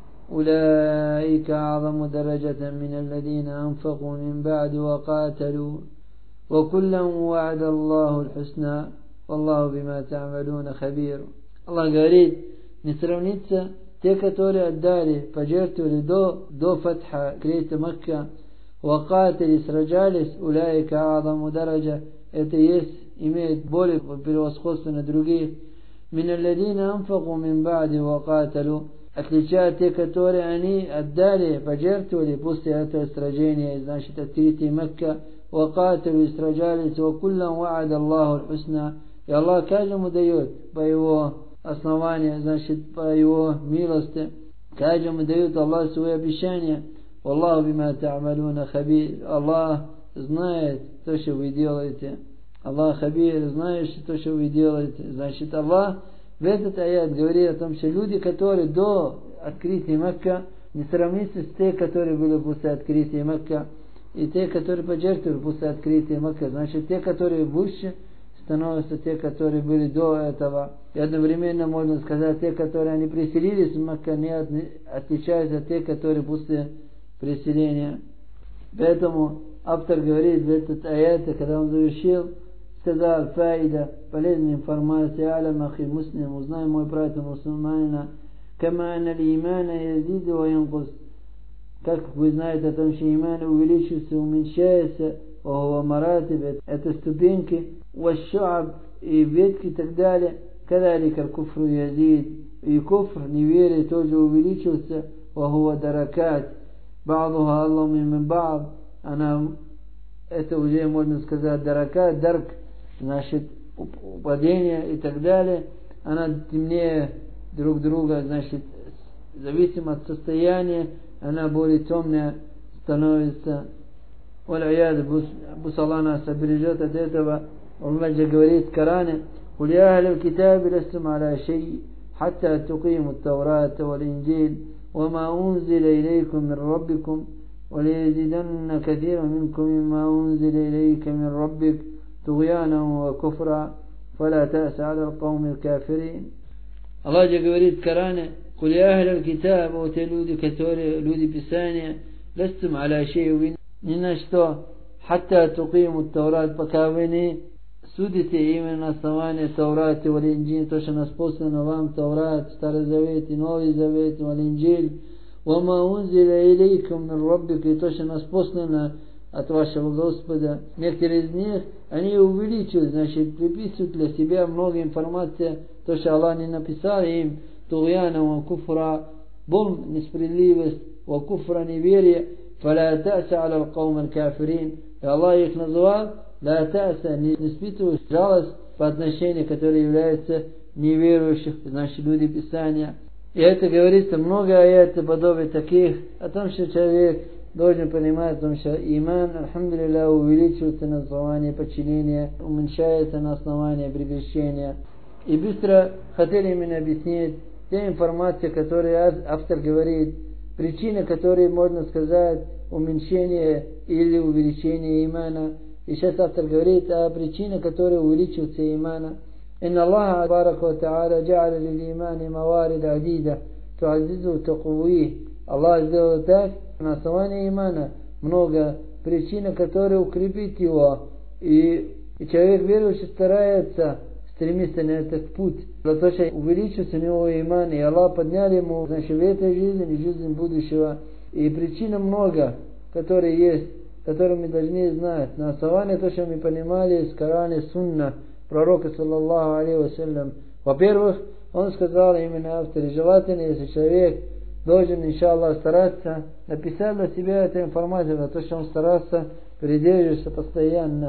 أولئك أعظم درجة من الذين أنفقوا من بعد وقاتلوا وكلا وعد الله الحسنى والله بما تعملون خبير. Allah говорит, не сравнится те, которые отдали, пожертвовали до, до фатха, крейта Макка, вакатили, сражались, уляйка адаму дараджа, это есть, имеет более превосходство на других. Мин алладина анфаку мин ба'ди вакаталу, отличают те, которые они отдали, пожертвовали после этого сражения, значит, открытие Макка, вакатали, сражались, вакуллам ва'ада Аллаху аль-хусна, и Аллах каждому дает по его основанию, значит, по его милости, каждому дает Аллах свои обещания. Аллаху бима та'малуна хабир. Аллах знает то, что вы делаете. Аллах хабир, знаешь то, что вы делаете. Значит, Аллах в этот аят говорит о том, что люди, которые до открытия Макка, не сравнятся с теми, которые были после открытия Макка, и те, которые пожертвовали после открытия Макка. Значит, те, которые выше, становятся те, которые были до этого. И одновременно можно сказать, те, которые они преселились в Макка, не отличаются от тех, которые после преселения. Поэтому автор говорит в этот аят, когда он завершил, сказал: фаида, полезная информация, алям ахи муслим, узнай, мой брат мусульманина, кама анна имана язиду ва янкус, как вы знаете о том, что иман увеличивается, уменьшается, вахува маратиб, это ступеньки, вашшуаб, и ветки и так далее, кадалика куфру язид, и куфр, неверие тоже увеличивается, вахува даракат, ба'духа Аллаху мин ба'д, она, это уже можно сказать даракат, дарк, значит, падение и так далее, она темнее друг друга, значит, зависимо от состояния, она более темная становится. Валяяд, пусть Аллах нас обережет от этого. Аллах же говорит в Коране: «Куль я ахлю китаби ластум аля шей, хатта тукиму таврата вал инджил, вама унзиля илейкум мин раббикум, وليزيدن كثيرا منكم مما أنزل إليك من ربك طغيانا وكفرا فلا تأس على القوم الكافرين». Allah же говорит в Коране: «Куль я ахлю китаби, вот те люди, которые люди Писания, ластум аля шей, вы ни на что, хатта тукиму таврат, пока вы не судите именно на основании Таврата вал инджил, то, что нас послано вам Таврат, Старый Завет и Новый Завет, вал инджил, вама унзиля илейкум мин раббик, и то, что нас послано от вашего Господа. Некоторые из них, они увеличивают, значит, приписывают для себя много информации, то, что Аллах не написал им, тугьяна ва куфра, бум, несправедливость, ва куфра, неверие, фаля таса аля аль-каум аль-кафирин. И Аллах их назвал ла таса, не испытываешь жалость по отношению, которые являются неверующих, значит, люди Писания. И это говорится много аятов подобных таких, о том, что человек должен понимать, о том, что иман, альхамдулилля, увеличивается на основании подчинения, уменьшается на основании прегрешения. И быстро хотели именно объяснить те информации, которые автор говорит, причины, которые можно сказать уменьшение или увеличение имана. И сейчас автор говорит о причине, которая увеличивается имана. إن الله تبارك وتعالى جعل للإيمان موارد عديدة تعززه وتقويه. Allah сделал так, на основании имана много причин, которые укрепит его. И, и человек верующий старается, стремится на этот путь. Для того, что увеличится у него иман, и Аллах поднял ему, значит, в этой жизни и жизни будущего. И причин много, которые есть, которые мы должны знать. На основании того, что мы понимали из Корана и Сунна пророка, саллаллаху алейхи вассалям. Во-первых, он сказал именно автор, желательно, если человек должен, иншаллах, стараться написать для себя эту информацию, на то, что он старался придерживаться постоянно.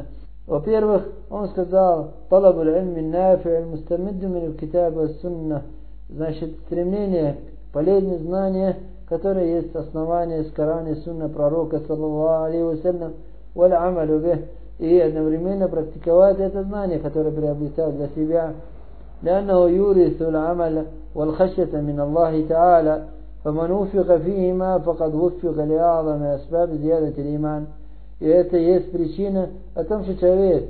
Во-первых, он сказал: «Талаб аль-илми нафи аль-мустамидду мин аль-китаба ва-сунна». Значит, стремление к полезным знаниям, которые есть основание из Корана и Сунна пророка, саллаллаху алейхи вассалям, валь-амалю бих, и одновременно практиковать это знание, которое приобретал для себя. لأنه يورث العمل والخشية من الله تعالى فمن وفق فيهما فقد وفق لأعظم أسباب زيادة الإيمان. И это есть причина о том, что человек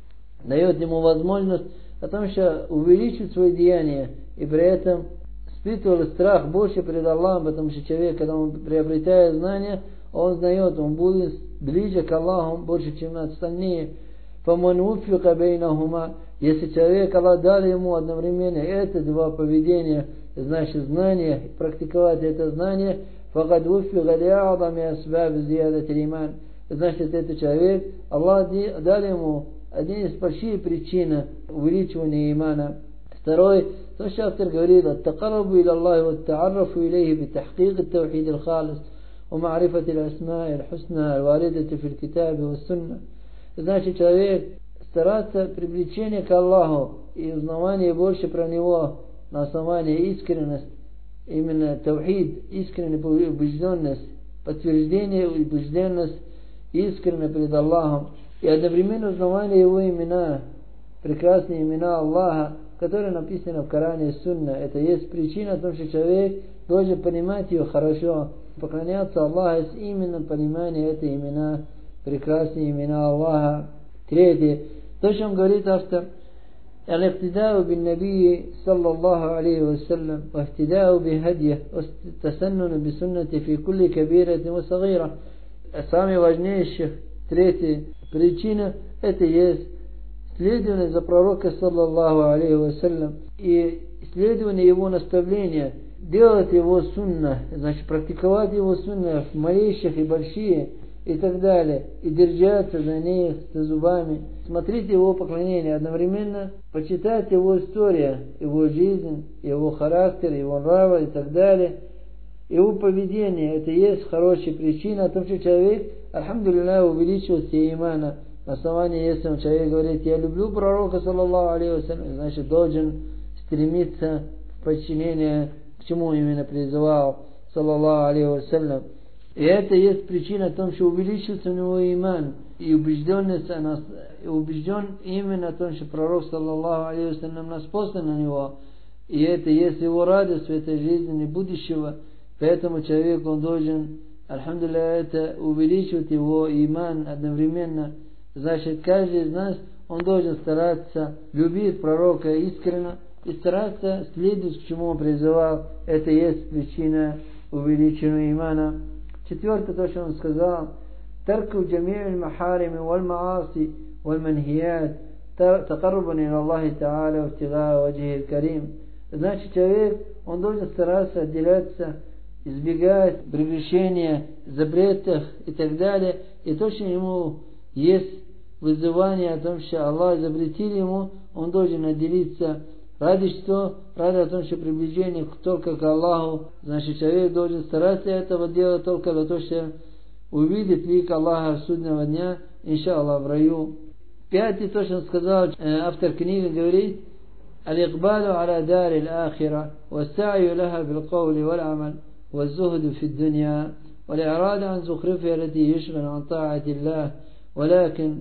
дает ему возможность о том, что увеличить свои деяния и при этом испытывал страх больше перед Аллахом, потому что человек, когда он приобретает знания, он знает, он будет ближе к Аллаху больше, чем остальные. فَمَنْ وُفِّقَ بَيْنَهُمَا. Если человек, Аллах дал ему одновременно это два поведения, значит знание, практиковать это знание, فَقَدْ وُفِّقَ لِأَعْظَمِ أَسْبَابِ زِيَادَةِ الْإِيمَانِ. Значит, этот человек, Аллах дал ему один из больших причин увеличивания имана. Второй, то, что автор говорит: «Ат-такаррабу иля Аллахи ват-та'аррафу илейхи би-тахкик ат-тавхид аль-халис ва ма'рифат аль-асма' аль-хусна аль-варидати фи аль-китабе ва-сунна». Значит, человек старается привлечение к Аллаху и узнавание больше про Него на основании искренности, именно тавхид, искренняя убежденность, подтверждение и убежденность искренне перед Аллахом, и одновременно узнавание Его имена, прекрасные имена Аллаха, которые написаны в Коране и Сунне. Это есть причина того, что человек должен понимать ее хорошо, поклоняться Аллаху с именно пониманием этой имена, прекрасные имена Аллаха. Третье, то, что он говорит автор: «Аль-иқтидау бин-наби саллаллаху алейхи вассалям, ва-иқтидау би-хадья, ва-тасаннуну би-суннати фи кулли кабирати ва сагира». Самое важнейшее, третья причина, это есть следование за пророка, саллаллаху алейхи вассалям, и исследование его наставления, делать его сунна, значит, практиковать его сунна, малейших и большие, и так далее, и держаться за них со зубами, смотреть его поклонение, одновременно почитать его историю, его жизнь, его характер, его нравы и так далее. Его поведение, это есть хорошая причина о том, что человек, альхамдулилля, увеличился имана. На основании, если он человек говорит: «Я люблю пророка, саллаллаху алейхи вассалям», значит, должен стремиться в подчинение, к чему именно призывал, саллаллаху алейхи вассалям. И это есть причина о том, что увеличился у него иман, и убежденность, и убежден именно о том, что пророк, саллаллаху алейхи вассалям, нас послан на него. И это есть его радость в этой жизни будущего. Поэтому человек, он должен, альхамдулилля, это увеличивать его иман одновременно. Значит, каждый из нас, он должен стараться любить пророка искренне и стараться следовать, к чему он призывал. Это есть причина увеличения имана. Четвертое, то, что он сказал: «Тарку джами'и аль-махарими валь-мааси валь-манхият такаррубан иля Аллахи та'аля втига ваджихи аль-карим». Значит, человек, он должен стараться отделяться, избегать прегрешения, запретов и так далее. И то, что ему есть вызывание о том, что Аллах запретил ему, он должен отделиться. Ради что? Ради о том, что приближение только к Аллаху. Значит, человек должен стараться этого делать только для того, что увидит лик Аллаха судного дня, иншаллах, в раю. Пятый, то, что он сказал, автор книги говорит: «Аль-икбалу аля дари аль-ахира, ва-сa'ю лаха бил-каули валь-амаль, والزهد في الدنيا والإعراض عن زخرفها التي يشغل عن طاعة الله ولكن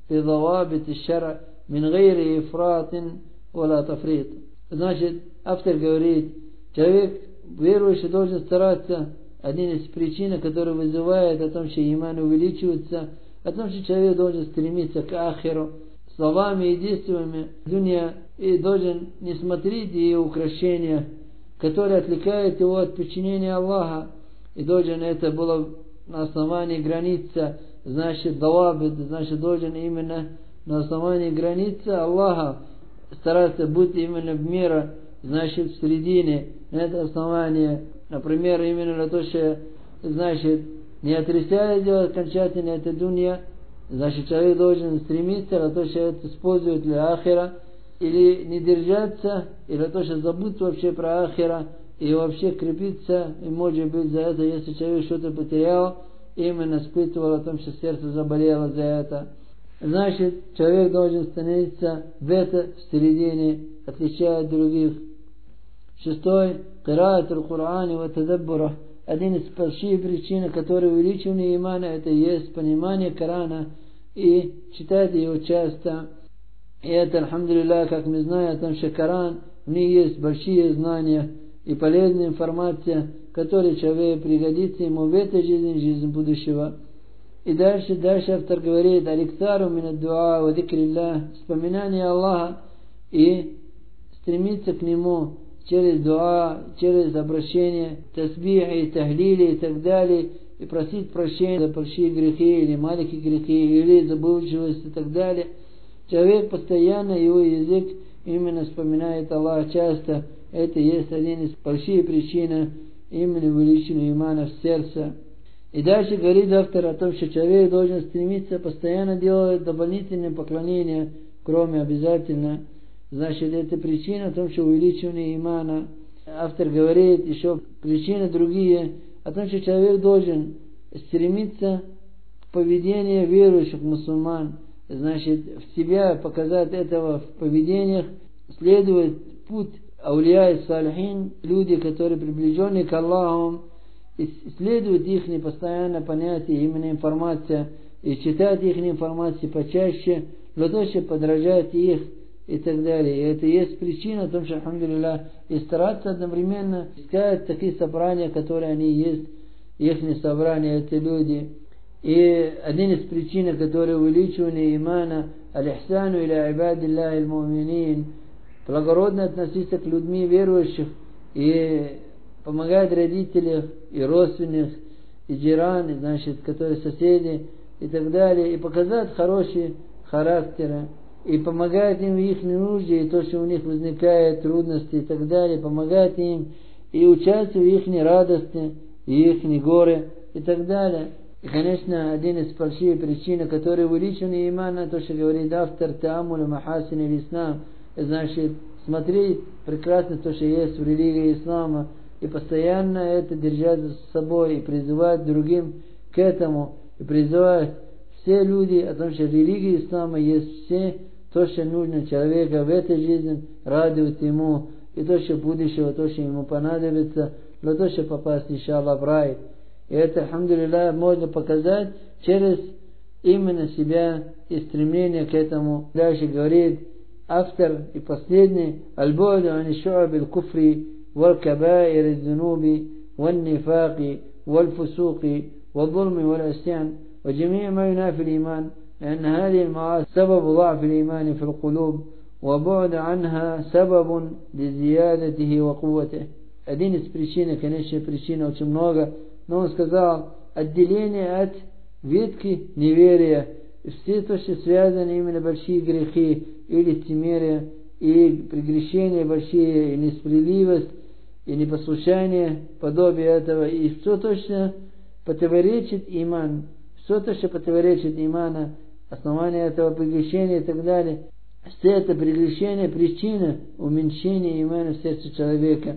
بضوابط الشرع من غير إفراط ولا تفريط». Значит, автор говорит, человек, верующий, должен стараться. Один из причин, который вызывает о том, что иман увеличивается, о том, что человек должен стремиться к ахиру словами и действиями дуня, и должен не смотреть и украшения, который отвлекает его от подчинения Аллаха, и должен это было на основании границы, значит, давабит, значит, должен именно на основании границы Аллаха стараться быть именно в мире, значит, в середине, на это основание, например, именно на то, что, значит, не отрицает делать окончательно это дунья, значит, человек должен стремиться на то, что это использует для ахира, или не держаться, или то, что забыть вообще про ахира, и вообще крепиться, и может быть за это, если человек что-то потерял, именно испытывал о том, что сердце заболело за это. Значит, человек должен становиться в это в середине, отличая от других. Шестой. Кираат аль-Кур'ани ва тадаббура. Один из больших причин, который увеличивает имана, это есть понимание Корана и читать его часто. И это, альхамдулиллах, как мы знаем, о том, что Коран, в нем есть большие знания и полезная информация, которая человеку пригодится ему в этой жизни, в жизни будущего. И дальше, дальше автор говорит: аликтару мин дуа ва зикриллах, вспоминание Аллаха и стремиться к нему через дуа, через обращение, тасбихи, тахлили и так далее, и просить прощения за большие грехи или маленькие грехи, или забывчивость и так далее. Человек постоянно, его язык именно вспоминает Аллаха часто. Это есть один из больших причин именно увеличения имана в сердце. И дальше говорит автор о том, что человек должен стремиться постоянно делать дополнительные поклонения, кроме обязательно. Значит, это причина в том, что увеличивание имана. Автор говорит еще причины другие, о том, что человек должен стремиться к поведению верующих мусульман. Значит, в себя показать этого в поведениях, следует путь аулия и салихин, люди, которые приближены к Аллаху, исследуют их постоянно понятие, именно информация, и читать их информацию почаще, для того, чтобы подражать их и так далее. И это есть причина в том, что, альхамдулиллах, и стараться одновременно искать такие собрания, которые они есть, их собрания, эти люди. И один из причин, который увеличивание имана, аль-ихсану иля ибадиллахи аль-муминин, благородно относиться к людьми верующих и помогать родителям и родственникам, и джиран, значит, которые соседи и так далее, и показать хорошие характеры, и помогать им в их нужде, и то, что у них возникает трудности и так далее, помогать им и участвовать в их радости, и их горы и так далее. И, конечно, один из больших причин, который увеличивает имана, то, что говорит автор, таамулю махасин ил-ислам, значит, смотреть прекрасно то, что есть в религии ислама, и постоянно это держать за собой, и призывать другим к этому, и призывать все люди о том, что религия ислама есть все то, что нужно человеку в этой жизни, радует ему, и то, что будущего, то, что ему понадобится, для того, чтобы попасть, иншаллах, в рай. И это, альхамдулиллах, можно показать через именно себя и стремление к этому. Дальше говорит автор и последний: аль-бу'ду ан шу'аб аль-куфри валь-кабаир аль-зунуби валь-нифаки валь-фусуки валь-зульми валь-асьян وجميع ما ينافي الإيمان، لأن هذه المعاصي سبب ضعف الإيمان في القلوب وبعد عنها سبب لزيادته وقوته. Один из причин, конечно, причин очень много, но он сказал: отделение от ветки неверия, все то, что связано именно большие грехи, и лицемерие, и прегрешения большие, и несправедливость, и непослушание, подобие этого, и все то, что противоречит иман, все то, что противоречит имана, основание этого прегрешения и так далее. Все это прегрешение причина уменьшения имана в сердце человека.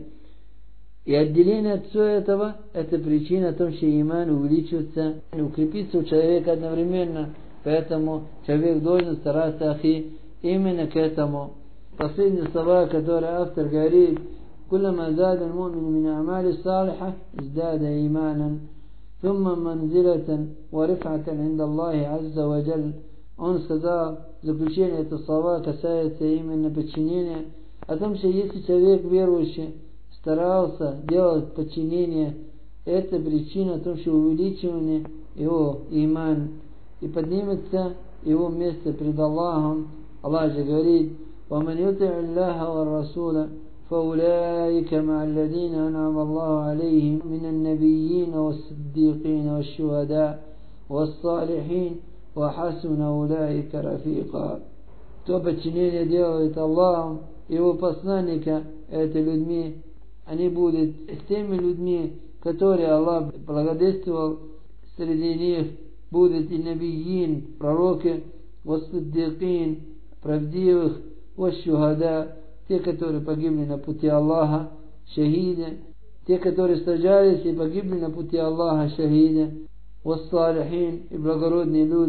И отделение от всего этого, это причина в том, что иман увеличивается и укрепится у человека одновременно. Поэтому человек должен стараться, ахи, именно к этому. Последние слова, которые автор говорит: كلما زاد المؤمن من أعمال الصالحة ازداد إيمانا ثم منزلة ورفعة عند الله عز وجل. Он сказал, заключение этого слова касается именно подчинения, о том, что если человек верующий старался делать подчинение, это причина в том, что увеличивание его иман и поднимется его место пред Аллахом. Аллах же говорит: وَمَنْ يُطِعِ اللَّهَ وَالرَّسُولَ فَأُولَٰئِكَ مَعَ الَّذِينَ أَنْعَمَ اللَّهُ عَلَيْهِمْ مِنَ النَّبِيِّينَ وَالصِّدِّيقِينَ وَالشُّهَدَاءِ وَالصَّالِحِينَ وَحَسُنَ أُولَٰئِكَ رَفِيقًا. Кто подчинение делает Аллаху и его посланника, это людьми, они будут с теми людьми, которые Аллах благодетельствовал, среди них будут и набиин, пророки, вассиддикин, правдивых, ващухада, те, которые погибли на пути Аллаха, шахиды, те, которые сражались и погибли на пути Аллаха, шахиды, вассалихин, и благородные люди,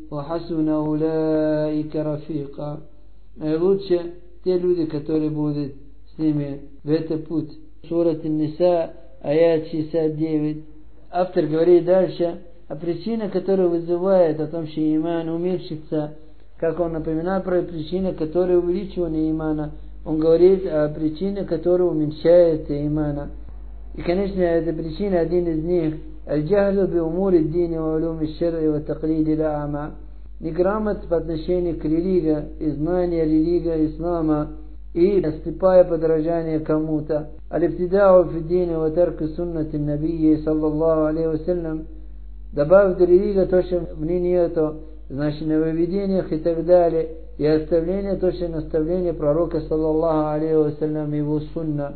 وحسن أولئك رفيقا. Наилучше те люди, которые будут с ними в этот путь. Сурат Ан-Ниса, аят шестьдесят девять. Автор говорит дальше о причине, которая вызывает о том, что иман уменьшится, как он напоминает про причину, которая увеличивает имана. Он говорит о причине, которая уменьшает имана. И, конечно, эта причина, один из них, аль-джахлю би умури дини ва улуми шар'и ва тaqлиди ла-ама. Неграмотность по отношению к религии, и знание религии ислама, и слепое подражание кому-то. Аль-иптидау фи дини ва тарку суннати набии саллаллаху алейхи ва саллям. Добавив до религии то, что в ней нету, значит, нововведениях и так далее, и оставление то, что наставление пророка саллаллаху алейхи ва саллям, его сунна.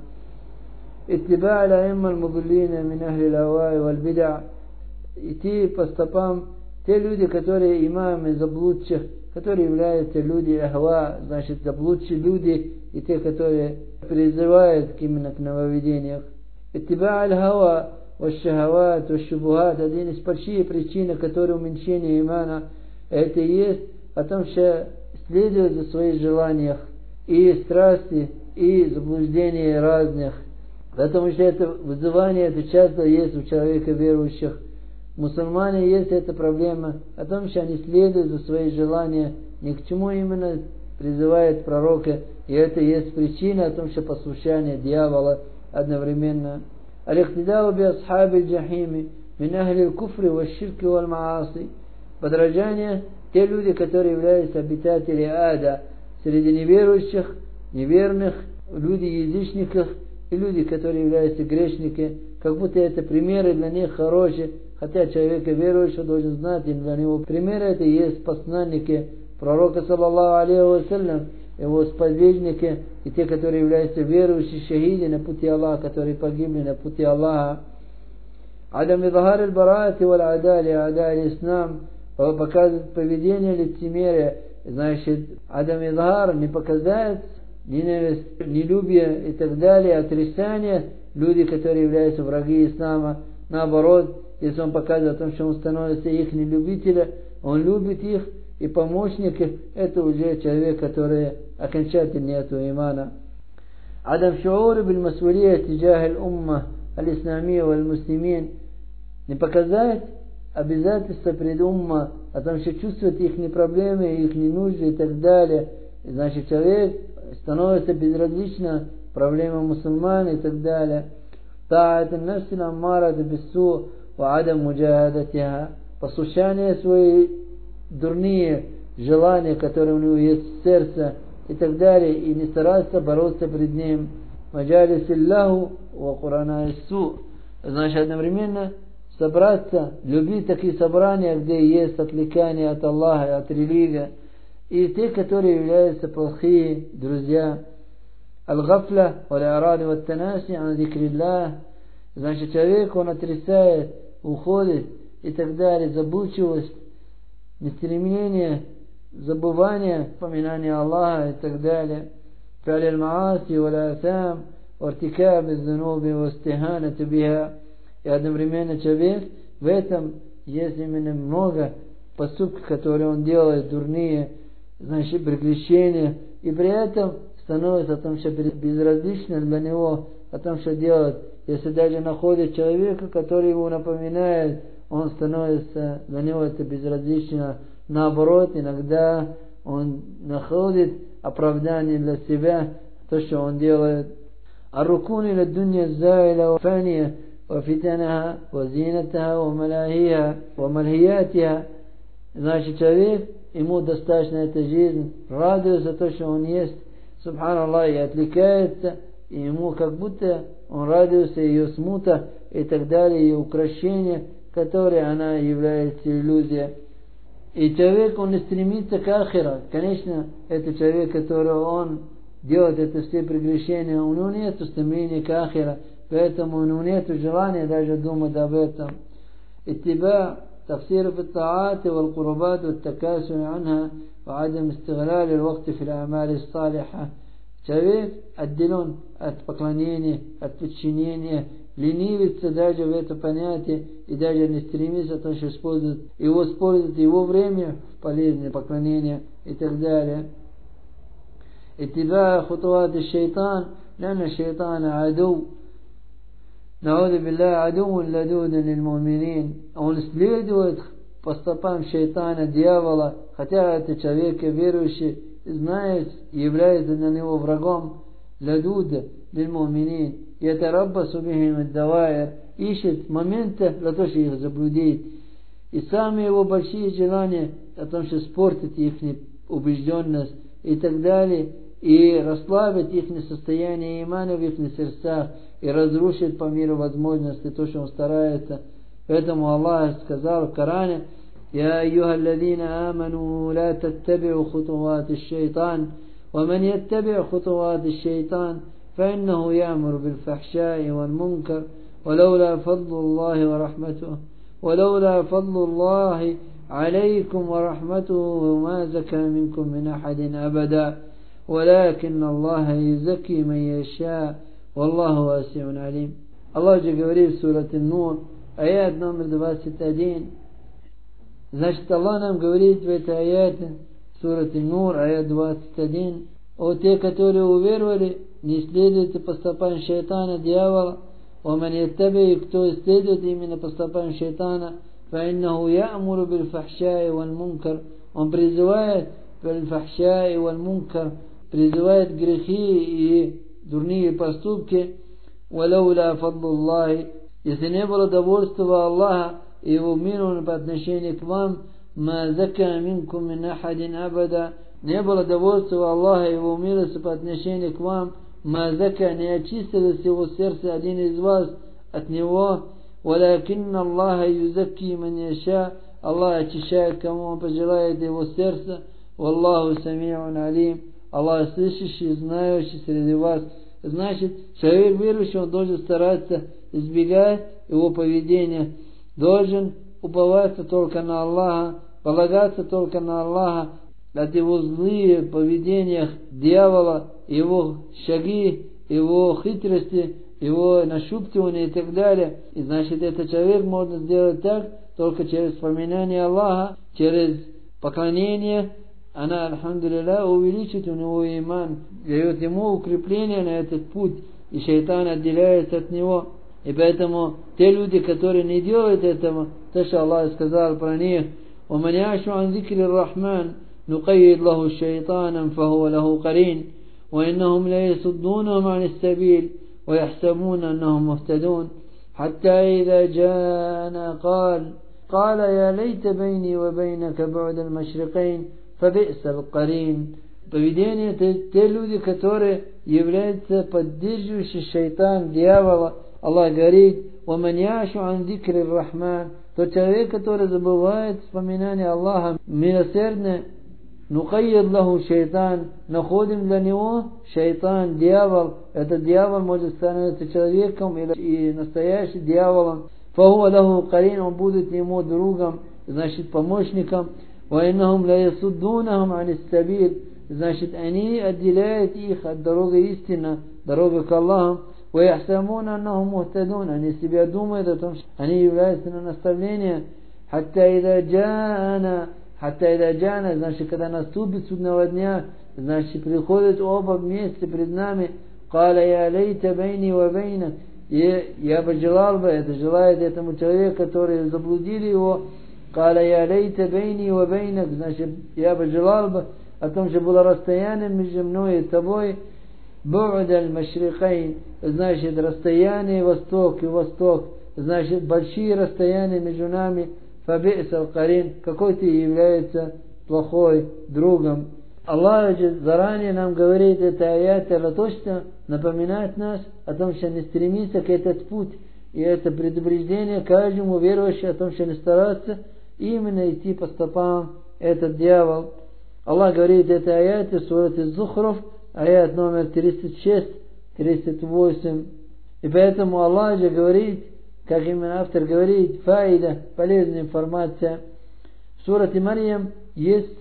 Иттибаа ла-имма аль-мудиллина мин ахли ал-ахваи валь-бид'a. Идти по стопам те люди, которые имамы заблудших, которые являются люди ахва, значит, заблудшие люди, и те, которые призывают именно к нововведениям. Иттибаа аль-хава ва-шахават ва-шубухат. Один из больших причин, которые уменьшение имана, это и есть о том, что следует за своих желаниях и страсти, и заблуждения разных. Потому что это вызывание, это часто есть у человека верующих. Мусульмане есть эта проблема о том, что они следуют за свои желания, ни к чему именно призывает пророка, и это есть причина о том, что послушание дьявола одновременно. Аль-ихтидау би асхаби аль-джахими мин ахли аль-куфри ва-ширки валь-мааси. Подражание те люди, которые являются обитатели ада, среди неверующих, неверных, люди язычников и люди, которые являются грешниками, как будто это примеры для них хорошие, хотя человек верующий должен знать, и для него примеры это и есть посланники пророка саллаллаху алейхи ва саллям, его сподвижники и те, которые являются верующими, шахиды на пути Аллаха, которые погибли на пути Аллаха. Адам изхар аль-бараати валь-адали, адали ислам, показывает поведение лицемерия, значит, Адам изхар не показает ненависть, нелюбие и так далее, отрицание, люди, которые являются враги ислама. Наоборот, если он показывает о том, что он становится их нелюбителем, он любит их, и помощники, это уже человек, который окончательно нету имана. Адам шуур биль мас'улия тиджах аль-умма аль-исламия валь-муслимин. Не показать обязательства пред умма о том, что чувствует их проблемы, их нужды и так далее. Значит, человек становится безразлично проблемам мусульман и так далее. Та'ат ан-нафс аль-аммара бис-су' ва адам муджахадатиха. Послушание свои дурные желания, которые у него есть в сердце и так далее, и не стараться бороться пред ним. Маджалис Аллаху ва Курана ис-су. Значит, одновременно собраться, любить такие собрания, где есть отвлекание от Аллаха, от религии, и те, которые являются плохие друзья. Аль-гафля валь-аради ват-танаси ан зикриллах. Значит, человек, он отрицает, уходит и так далее, забывчивость, нестремление, забывание, поминание Аллаха и так далее. Фа'аль аль-мааси валь-асам вартикаб аз-зунуби вастиханату биха. И одновременно человек в этом есть именно много поступков, которые он делает, дурные, значит, прегрешения, и при этом становится о том, что безразлично для него о том, что делать. Если даже находит человека, который его напоминает, он становится, для него это безразлично. Наоборот, иногда он находит оправдание для себя, то, что он делает. Аррукун иля дунья зайля ва фания ва фитанаха ва зинатаха ва малахиха ва мальхиятиха. Значит, человек, ему достаточно эта жизнь, радуется то, что он есть, субханаллах, и отвлекается, и ему как будто он радуется ее смута и так далее, ее украшения, которые она является иллюзией. И человек, он не стремится к ахира. Конечно, это человек, который он делает это все прегрешения, у него нет стремления к ахира, поэтому у него нет желания даже думать об этом. Иттиба تقصير في الطاعات والقربات والتكاسل عنها وعدم استغلال الوقت في الأعمال الصالحة. Человек отделен от поклонения, от подчинения ленивиться даже в это понятие и даже не стремиться, то, что использует, его использует его время в полезное поклонение и так далее. اتباع خطوات الشيطان لأن الشيطان عدو نعوذ بالله عدو لدود للمؤمنين. Он следует по стопам шайтана, дьявола, хотя это человек верующий, знает, является для него врагом. لدود للمؤمنين يتربص بهم الدوائر, ищет момента для того, чтобы их заблудить. И самые его большие желания о том, что испортить их убежденность и так далее, и расслабить их состояние имана в их сердцах, и разрушить по мере возможности то, что он старается. Поэтому Аллах сказал в Коране: «Я айюха аллазина аману ла таттаби'у хутувати шайтан, ва ман яттаби' хутувати шайтан, фаиннаху я'муру билфахшаи вал мункар, ولولا فضل الله ورحمته ولولا فضل الله عليكم ورحمته ما زكى منكم من أحد أبدا ولكن الله يزكي من يشاء والله واسع عليم». Аллах же говорит в суре Нур, аят номер двадцать один. Значит, Аллах нам говорит в этой аяте, суре Нур, аят двадцать один: «О те, которые уверовали, не следуйте по стопам шайтана, дьявола, ومن يتبع, кто следует именно по стопам шайтана, فإنه يأمر بالفحشاء والمنكر, он призывает بالفحشاء والمنكر, призывает грехи и дурные поступки. ولولا فضل الله, если не было довольства Аллаха и его мира по отношению к вам, ما زكى منكم من أحد أبدا, не было довольства Аллаха и его мира по отношению к вам, Мазака, не очистилось его сердце один из вас от него. Валякинна Аллаха юзакки ман яша, Аллах очищает, кому он пожелает его сердце. Валлаху сами'ун алим, Аллах слышащий, знающий среди вас. Значит, человек верующий, он должен стараться избегать его поведения, должен уповаться только на Аллаха, полагаться только на Аллаха, от его злые поведения дьявола, его шаги, его хитрости, его нашептывания и так далее. И значит, этот человек можно сделать так, только через вспоминание Аллаха, через поклонение. Она, альхамдулилля, увеличит у него иман, дает ему укрепление на этот путь, и шайтан отделяется от него. И поэтому те люди, которые не делают этого, то, что Аллах сказал про них: وَمَنْ يَعْشُ عَنْ ذِكْرِ الرَّحْمَنِ نقيد له شيطانا فهو له قرين وإنهم ليصدونهم عن السبيل ويحسبون أنهم مهتدون حتى إذا جاءنا قال قال يا ليت بيني وبينك بعد المشرقين فبئس القرين. Поведение это те люди, которые являются поддерживающим шайтан, дьявола. Аллах говорит: وَمَنْ يَعْشُ عَنْ ذِكْرِ الرَّحْمَنِ, тот человек, который забывает вспоминание Аллаха милосердное, нукайяд лаху шайтан, находим для него шайтан, дьявол. Этот дьявол может становиться человеком или настоящим дьяволом. Фахуа лаху карин, он будет ему другом, значит помощником. Ва иннахум ла ясуддунахум анис сабиль, значит они отделяют их от дороги истины, дороги к Аллаху. Ва яхсамуна аннахум мухтадун, они себя думают о том, что они являются на наставление. Хатта ида джаана, хатта ида джаана, значит, когда наступит судного дня, значит, приходят оба вместе пред нами. Каля я лейта бейни ва бейнак, и я бы желал бы, это желает этому человеку, который заблудили его. Каля я лейта бейни ва бейнак, значит, я бы желал бы о том, что было расстояние между мной и тобой. Бу'д аль-машрикайн, значит, расстояние восток и восток, значит, большие расстояния между нами. Фаби'с аль-карин, какой ты является плохой другом. Аллах же заранее нам говорит это аят, это точно напоминает нас о том, что не стремиться к этот путь. И это предупреждение каждому верующему о том, что не стараться именно идти по стопам этот дьявол. Аллах говорит это аят в суре Зухруф, аят номер тридцать шесть тридцать восемь. И поэтому Аллах же говорит, как именно автор говорит, фаида, полезная информация. В суре Марьям есть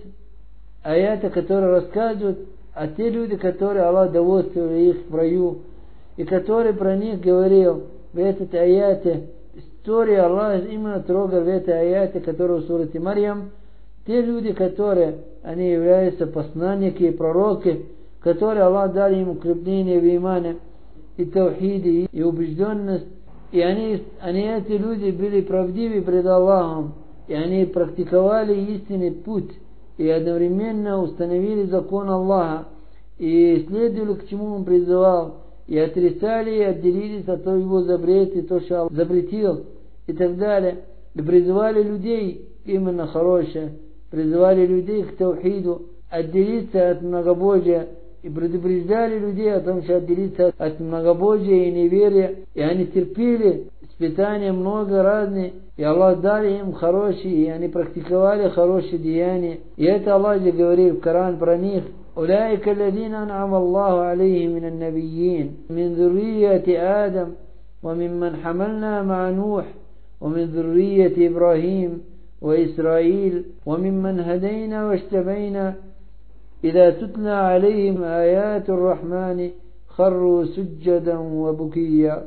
аяты, которые рассказывают о те люди, которые Аллах довольствовал их в раю, и который про них говорил: в этот аяте, история Аллаха именно трогал в этой аяте, которая в сурате Марьям, те люди, которые, они являются посланники и пророки, которые Аллах дал им укрепление в имане и таухиде, и убежденность, и они, они, эти люди, были правдивы пред Аллахом, и они практиковали истинный путь, и одновременно установили закон Аллаха, и следовали, к чему Он призывал, и отрицали, и отделились от Его запрета, и то, что Аллах запретил, и так далее, и призывали людей именно хорошее, призывали людей к таухиду, отделиться от многобожия, и предупреждали людей о том, что отделиться от многобожия и неверия, и они терпели испытания много разные, и Аллах дал им хорошие, и они практиковали хорошие деяния. И это Аллах же говорит в Коран про них: «Уляйка аллазина ан'ама Аллаху алейхим мин ан-набийин, мин зуррияти Адам, ва мимман хамална ма'a Нух, ва мин зуррияти Ибрахим, ва Исраил, ва мимман хадайна ва иштабайна, إذا تتلى عليهم آيات الرحمن خروا سجدا وبكيا».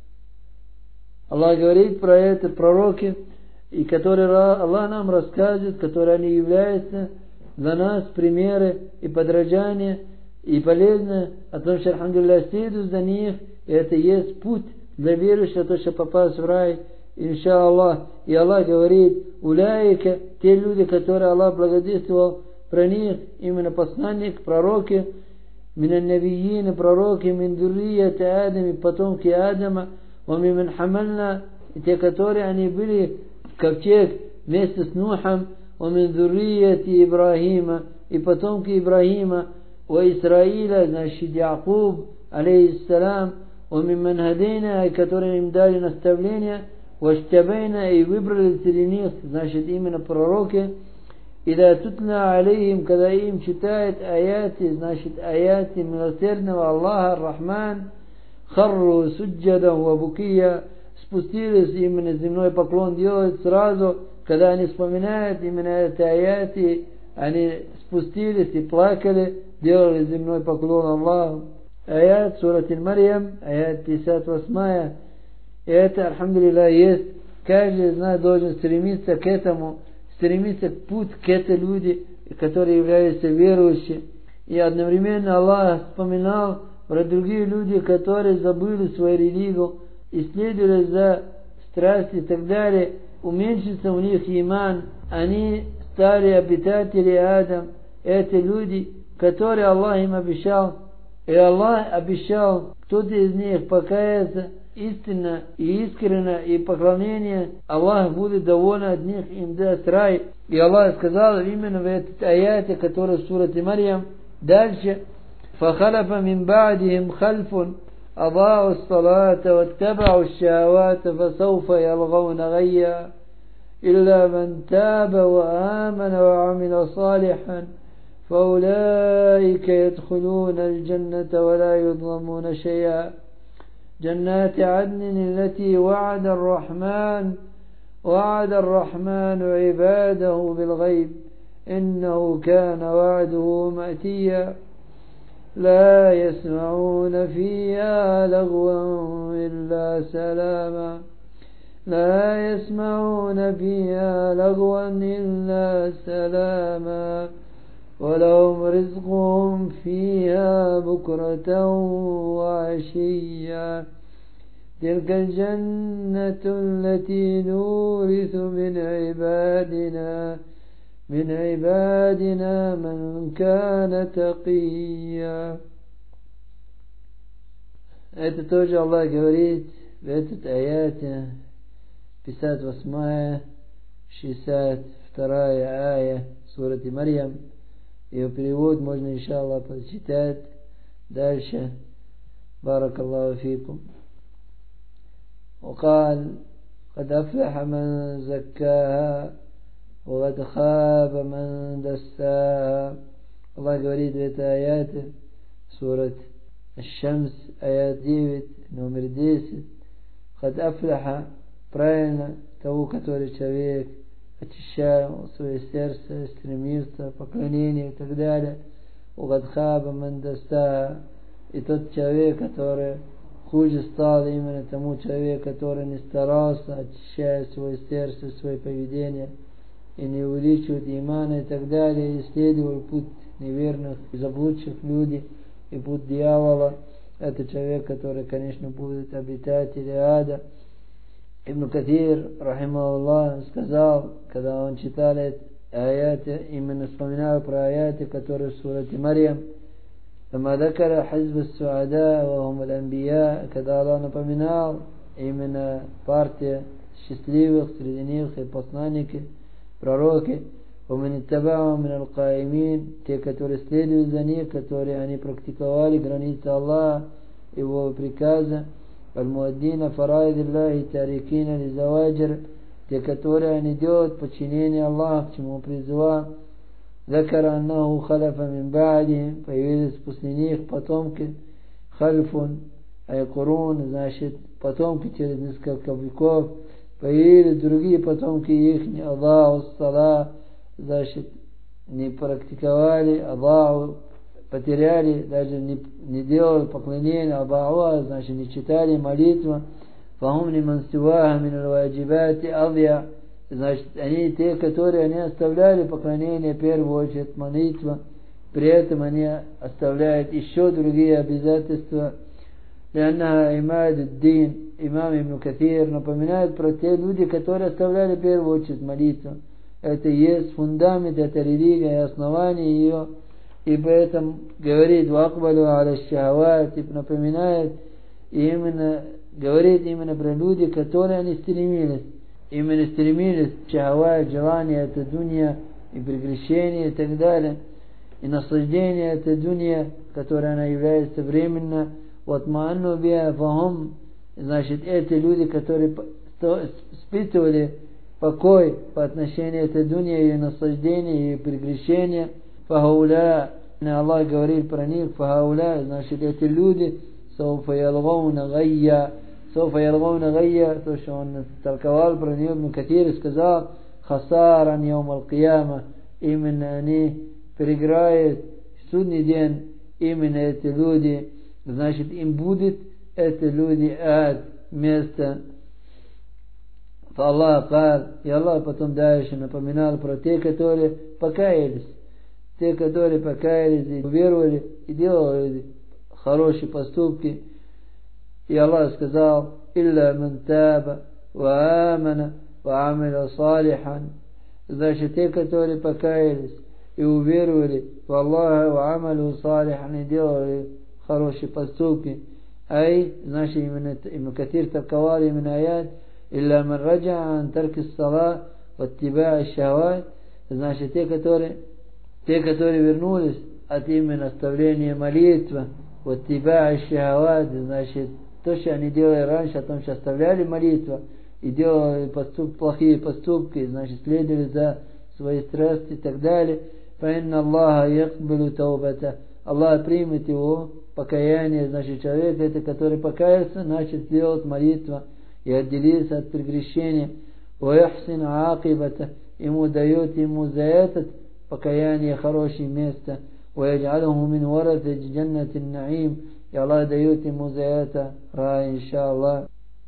Аллах говорит про это пророки, и которые Аллах нам рассказывает, которые они являются для нас примеры и подражания, и полезны о том, что, альхамдулилля, следуют за них, и это есть путь для верующих, то, что попасть в рай, иншаллах. И Аллах говорит: уляйка, те люди, которые Аллах благодетельствовал про них, именно посланник, пророки, мин навиин, пророки, мин дуррияти Адама, потомки Адама, ва мимман хамална, и те, которые они были в ковчег вместе с Нухом, ва мин дуррияти Ибрахима, и потомки Ибрахима, ва Исраиля, значит Якуб, алейхиссалам, ва мимман хадейна, и которые им дали наставления, ва иштабайна, и выбрали среди них, значит именно пророки. «Ида тутна алейхим», когда им читает аяти, значит аяти милосердного Аллаха Ар-Рахман, харру суджадан ва букия, спустились именно земной поклон делать сразу, когда они вспоминают именно эти аяти, они спустились и плакали, делали земной поклон Аллаху. Аят сурат Марьям, аят пятьдесят восемь, и это, альхамдулилля, есть, каждый из нас должен стремиться к этому, стремиться к путь к этой люди, которые являются верующими. И одновременно Аллах вспоминал про другие люди, которые забыли свою религию, исследовали за страсти и так далее, уменьшился у них иман, они стали обитатели Адам, эти люди, которые Аллах им обещал, и Аллах обещал, кто-то из них покается истинно и искренно, и поклонение, Аллах будет доволен от них, им даст рай. И Аллах сказал именно в этой аяте, которая в сурате Марьям, дальше: فَخَلَفَ مِنْ بَعْدِهِمْ خَلْفٌ أَضَاعُوا الصَّلَاةَ وَاتَّبَعُوا الشَّهَوَاتَ فَسَوْفَ يَلْقَوْنَ غَيًّا إِلَّا مَنْ تَابَ وَآمَنَ وَعَمِلَ صَالِحًا فَأُولَئِكَ يَدْخُلُونَ الْجَنَّةَ وَلَا يُظْلَمُونَ شَيْئًا جنات عدن التي وعد الرحمن وعد الرحمن عباده بالغيب إنه كان وعده مأتيا لا يسمعون فيها لغوا إلا سلاما لا يسمعون فيها لغوا إلا سلاما ولهم رزقهم فيها بكرة وعشيا تلك الجنة التي نورث من عبادنا من عبادنا من كان تقيا. Это тоже Аллах говорит в этот аяте пятьдесят восьмая, шестьдесят вторая ая сураты Марьям. Ее перевод можно, иншаллах, прочитать дальше. Баракаллаху фикум. وقال قد أفلح من زكاها وقد خاب من دساها. Allah говорит в этой аяте, сурат Аш-Шамс, аят девять, номер десять. قد أفلح, правильно, того, который человек очищал свое сердце, стремился, поклонение и так далее. وقد خاب من دساها. И тот человек, который хуже стало именно тому человеку, который не старался, очищая свое сердце, свое поведение, и не увеличивает имана и так далее, и следовал путь неверных, заблудших людей и путь дьявола. Это человек, который, конечно, будет обитателем ада. Ибн Катир, рахимахуллах, сказал, когда он читал аяты, именно вспоминал про аяты, которые в сурате Марьям, لما ذكر حزب السعداء وهم الأنبياء, когда Аллах напоминал именно партия счастливых, среди них и посланники, пророки, ومن اتبعهم من القائمين, те, которые следуют за них, которые они практиковали границы Аллаха, его приказа, المؤدين فرائض الله تاركين لزواجر, те, которые они делают подчинение Аллаху, к чему призывал. ذكر أنه خلف من بعدهم, появились после них потомки, خلفун, айкурун, значит потомки через несколько веков, появились другие потомки их, не Аллаху сала, значит не практиковали Аллаху, потеряли, даже не, не делали поклонение Аллаху, значит не читали молитву. فهم لمن سواها من الواجبات أضيع, значит они те, которые они оставляли поклонение в первую очередь молитва, при этом они оставляют еще другие обязательства. لأنها عماد الدين, имам Ибн Катир напоминает про те люди, которые оставляли в первую очередь молитву. Это и есть фундамент, это религия и основание ее. И поэтому говорит вакбалу аля шахават, и напоминает именно, говорит именно про люди, которые они стремились, именно стремились шахават, желание, это дунья и прегрешение и так далее, и наслаждение это дунья, которая она является временно. Вот маанну биа фахум, значит эти люди, которые испытывали покой по отношению к этой дунье и наслаждение и прегрешение. Фахауля, Аллах говорит про них, фахауля, значит эти люди, сауфа ялгауна гайя, сауфа ялгауна гайя, то, что он толковал про них, Ибн Катир сказал, хасаран яум аль-кияма, именно они переиграют судный день, именно эти люди, значит им будет эти люди ад, место. Аллах сказал, и Аллах потом дальше напоминал про те, которые покаялись, те, которые покаялись и уверовали и делали хорошие поступки. И Аллах сказал, «Илля ман таба ва амана ва амиля салихан», значит те, которые покаялись и уверовали в Аллаха ва амилю салихан и делали хорошие поступки. Ай, значит именно Ибн Катир толковал именно аят, «Илля ман раджа ан тарки ссала ва аттиба'и шахават», значит те, которые Те, которые вернулись от именно оставления молитвы, вот тебя шахават, значит, то, что они делали раньше, о том, что оставляли молитву и делали поступ, плохие поступки, значит, следовали за свои страсти и так далее. فإن الله يقبل توبته, Аллах примет его покаяние, значит, человек, это, который покаялся, начал делать молитву и отделился от прегрешения. ويحسن عاقبته, ему дает ему за этот покаяние хорошее место, ويجعله من ورثة جنة النعيم, и Аллах дает ему за это рай, иншаллах.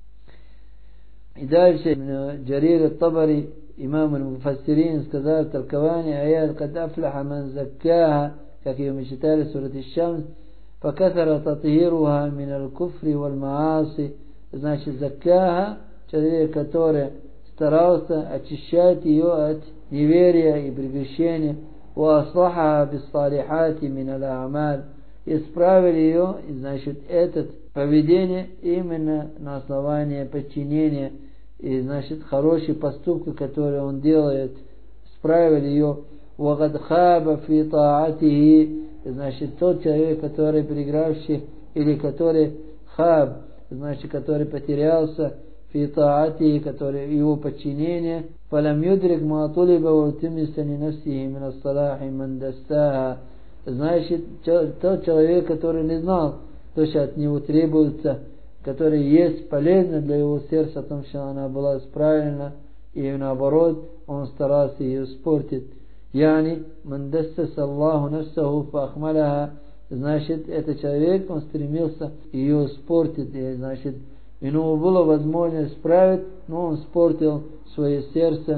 И дальше Джарир ат-Табари, имам аль-Муфассирин, сказал толкование аят «Кад афляха ман заккаха», как ее мы читали в сурате Аш-Шамс, «Факаthара татхируха мин аль-куфри валь-мааси», значит заккаха, человек, который старался очищать ее от неверия и прегрешения, وأصلحها بالصالحات من الأعمال, исправили ее, и значит этот поведение именно на основании подчинения и значит хорошие поступки, которые он делает, исправили ее. وقد خاب في طاعته, значит тот человек, который переигравший или который хаб, значит который потерялся, في طاعته, который его подчинение, فلم يدرك ما طلب والتمس لنفسه من الصلاح من دساها, значит тот человек, который не знал то, что от него требуется, который есть полезно для его сердца, о том, что она была исправлена, и наоборот он старался ее испортить. يعني من دسس الله نفسه فأخملها, значит, этот человек, он стремился ее испортить, и, значит, у него была возможность исправить, но он испортил свое сердце.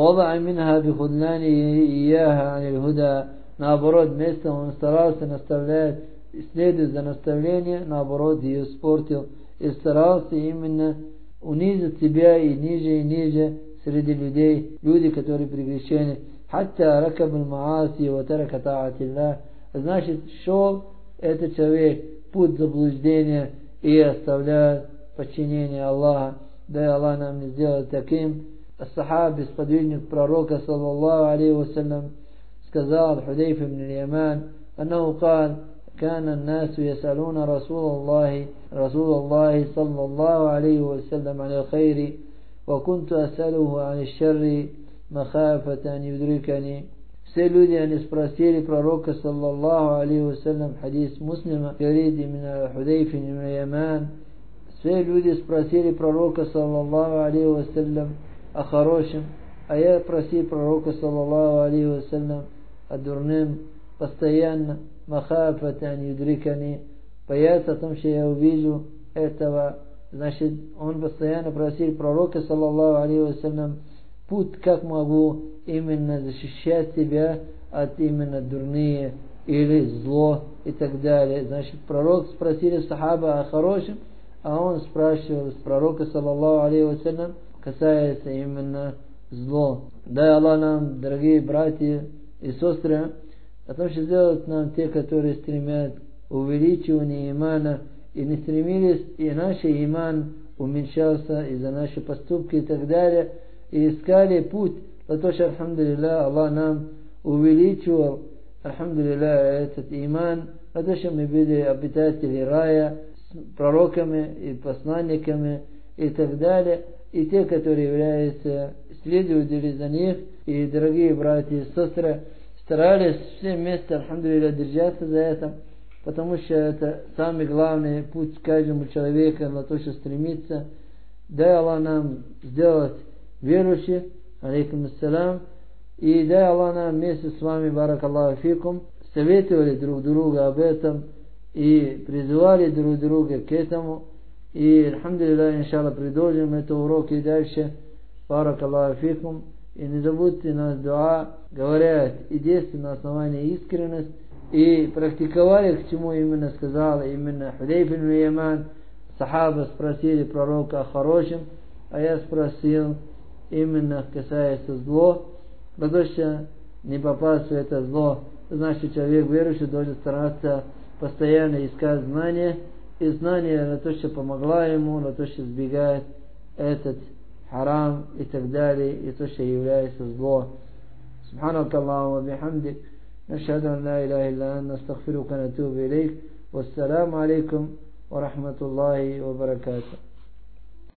Наоборот, вместо он старался наставлять, следует за наставление, наоборот, ее испортил. И старался именно унизить себя и ниже, и ниже среди людей, люди, которые прегрешены. Хатта ракаб аль-мааси ва тарака та'атилlah. Значит, шел этот человек путь заблуждения и оставляет подчинение Аллаха. Да и Аллах нам не сделал таким. Ас-сахаби, сподвижник пророка, саллаллаху алейхи вассалям, сказал Худейфа ибн аль-Яман, аннаху قال كان الناس يسألون رسول الله رسول الله صلى الله عليه وسلم عن الخير وكنت أسأله عن الشر مخافة أن يدركني. Все люди, они спросили пророка, саллаллаху алейхи вассалям, хадис муслима, говорит именно Худейфа ибн аль-Яман, все люди спросили пророка, саллаллаху алейхи вассалям, о хорошем, а я просил пророка, саллаллаху алейхи вассалям, о дурным, постоянно, махафата ан юдрикани, бояться о том, что я увижу этого. Значит, он постоянно просил пророка, саллаллаху алейхи вассалям, путь, как могу именно защищать себя от именно дурные или зло и так далее. Значит, пророк спросили сахаба о хорошем, а он спрашивал с пророка, саллаллаху алейхи вассалям, касается именно зло. Дай Аллах нам, дорогие братья и сестры, о том, что сделают нам те, которые стремят увеличивания имана, и не стремились, и наш иман уменьшался из-за наших поступки и так далее, и искали путь, потому что, альхамдулилля, Аллах нам увеличивал, альхамдулилля, этот иман, потому что мы были обитатели рая, с пророками и посланниками и так далее, и те, которые являются следователи за них, и дорогие братья и сестры, старались все вместе, альхамдулилля, держаться за это, потому что это самый главный путь каждому человеку, на то, что стремится. Дай Аллах нам сделать верующих, алейкум ассалам, и дай Аллах нам вместе с вами, баракаллаху фикум, советовали друг друга об этом, и призывали друг друга к этому, и, альхамдулилля, иншаллах, продолжим этот урок и дальше, баракаллаху фикум. И не забудьте нас дуа, говорят и действуют на основании искренности, и практиковали, к чему именно сказал именно Худейфа ибн аль-Яман. Сахаба спросили пророка о хорошем, а я спросил именно касается зло, потому что не попасть в это зло. Значит, человек верующий должен стараться постоянно искать знания, и знания на то, что помогла ему, на то, что избегает этот харам и так далее, и то, что является зло. Субханака Аллахумма бихамдик, нашхаду ан ла илаха илля анта, астагфирука ва атубу илейк. Вассаламу алейкум ва рахматуллахи ва баракатух.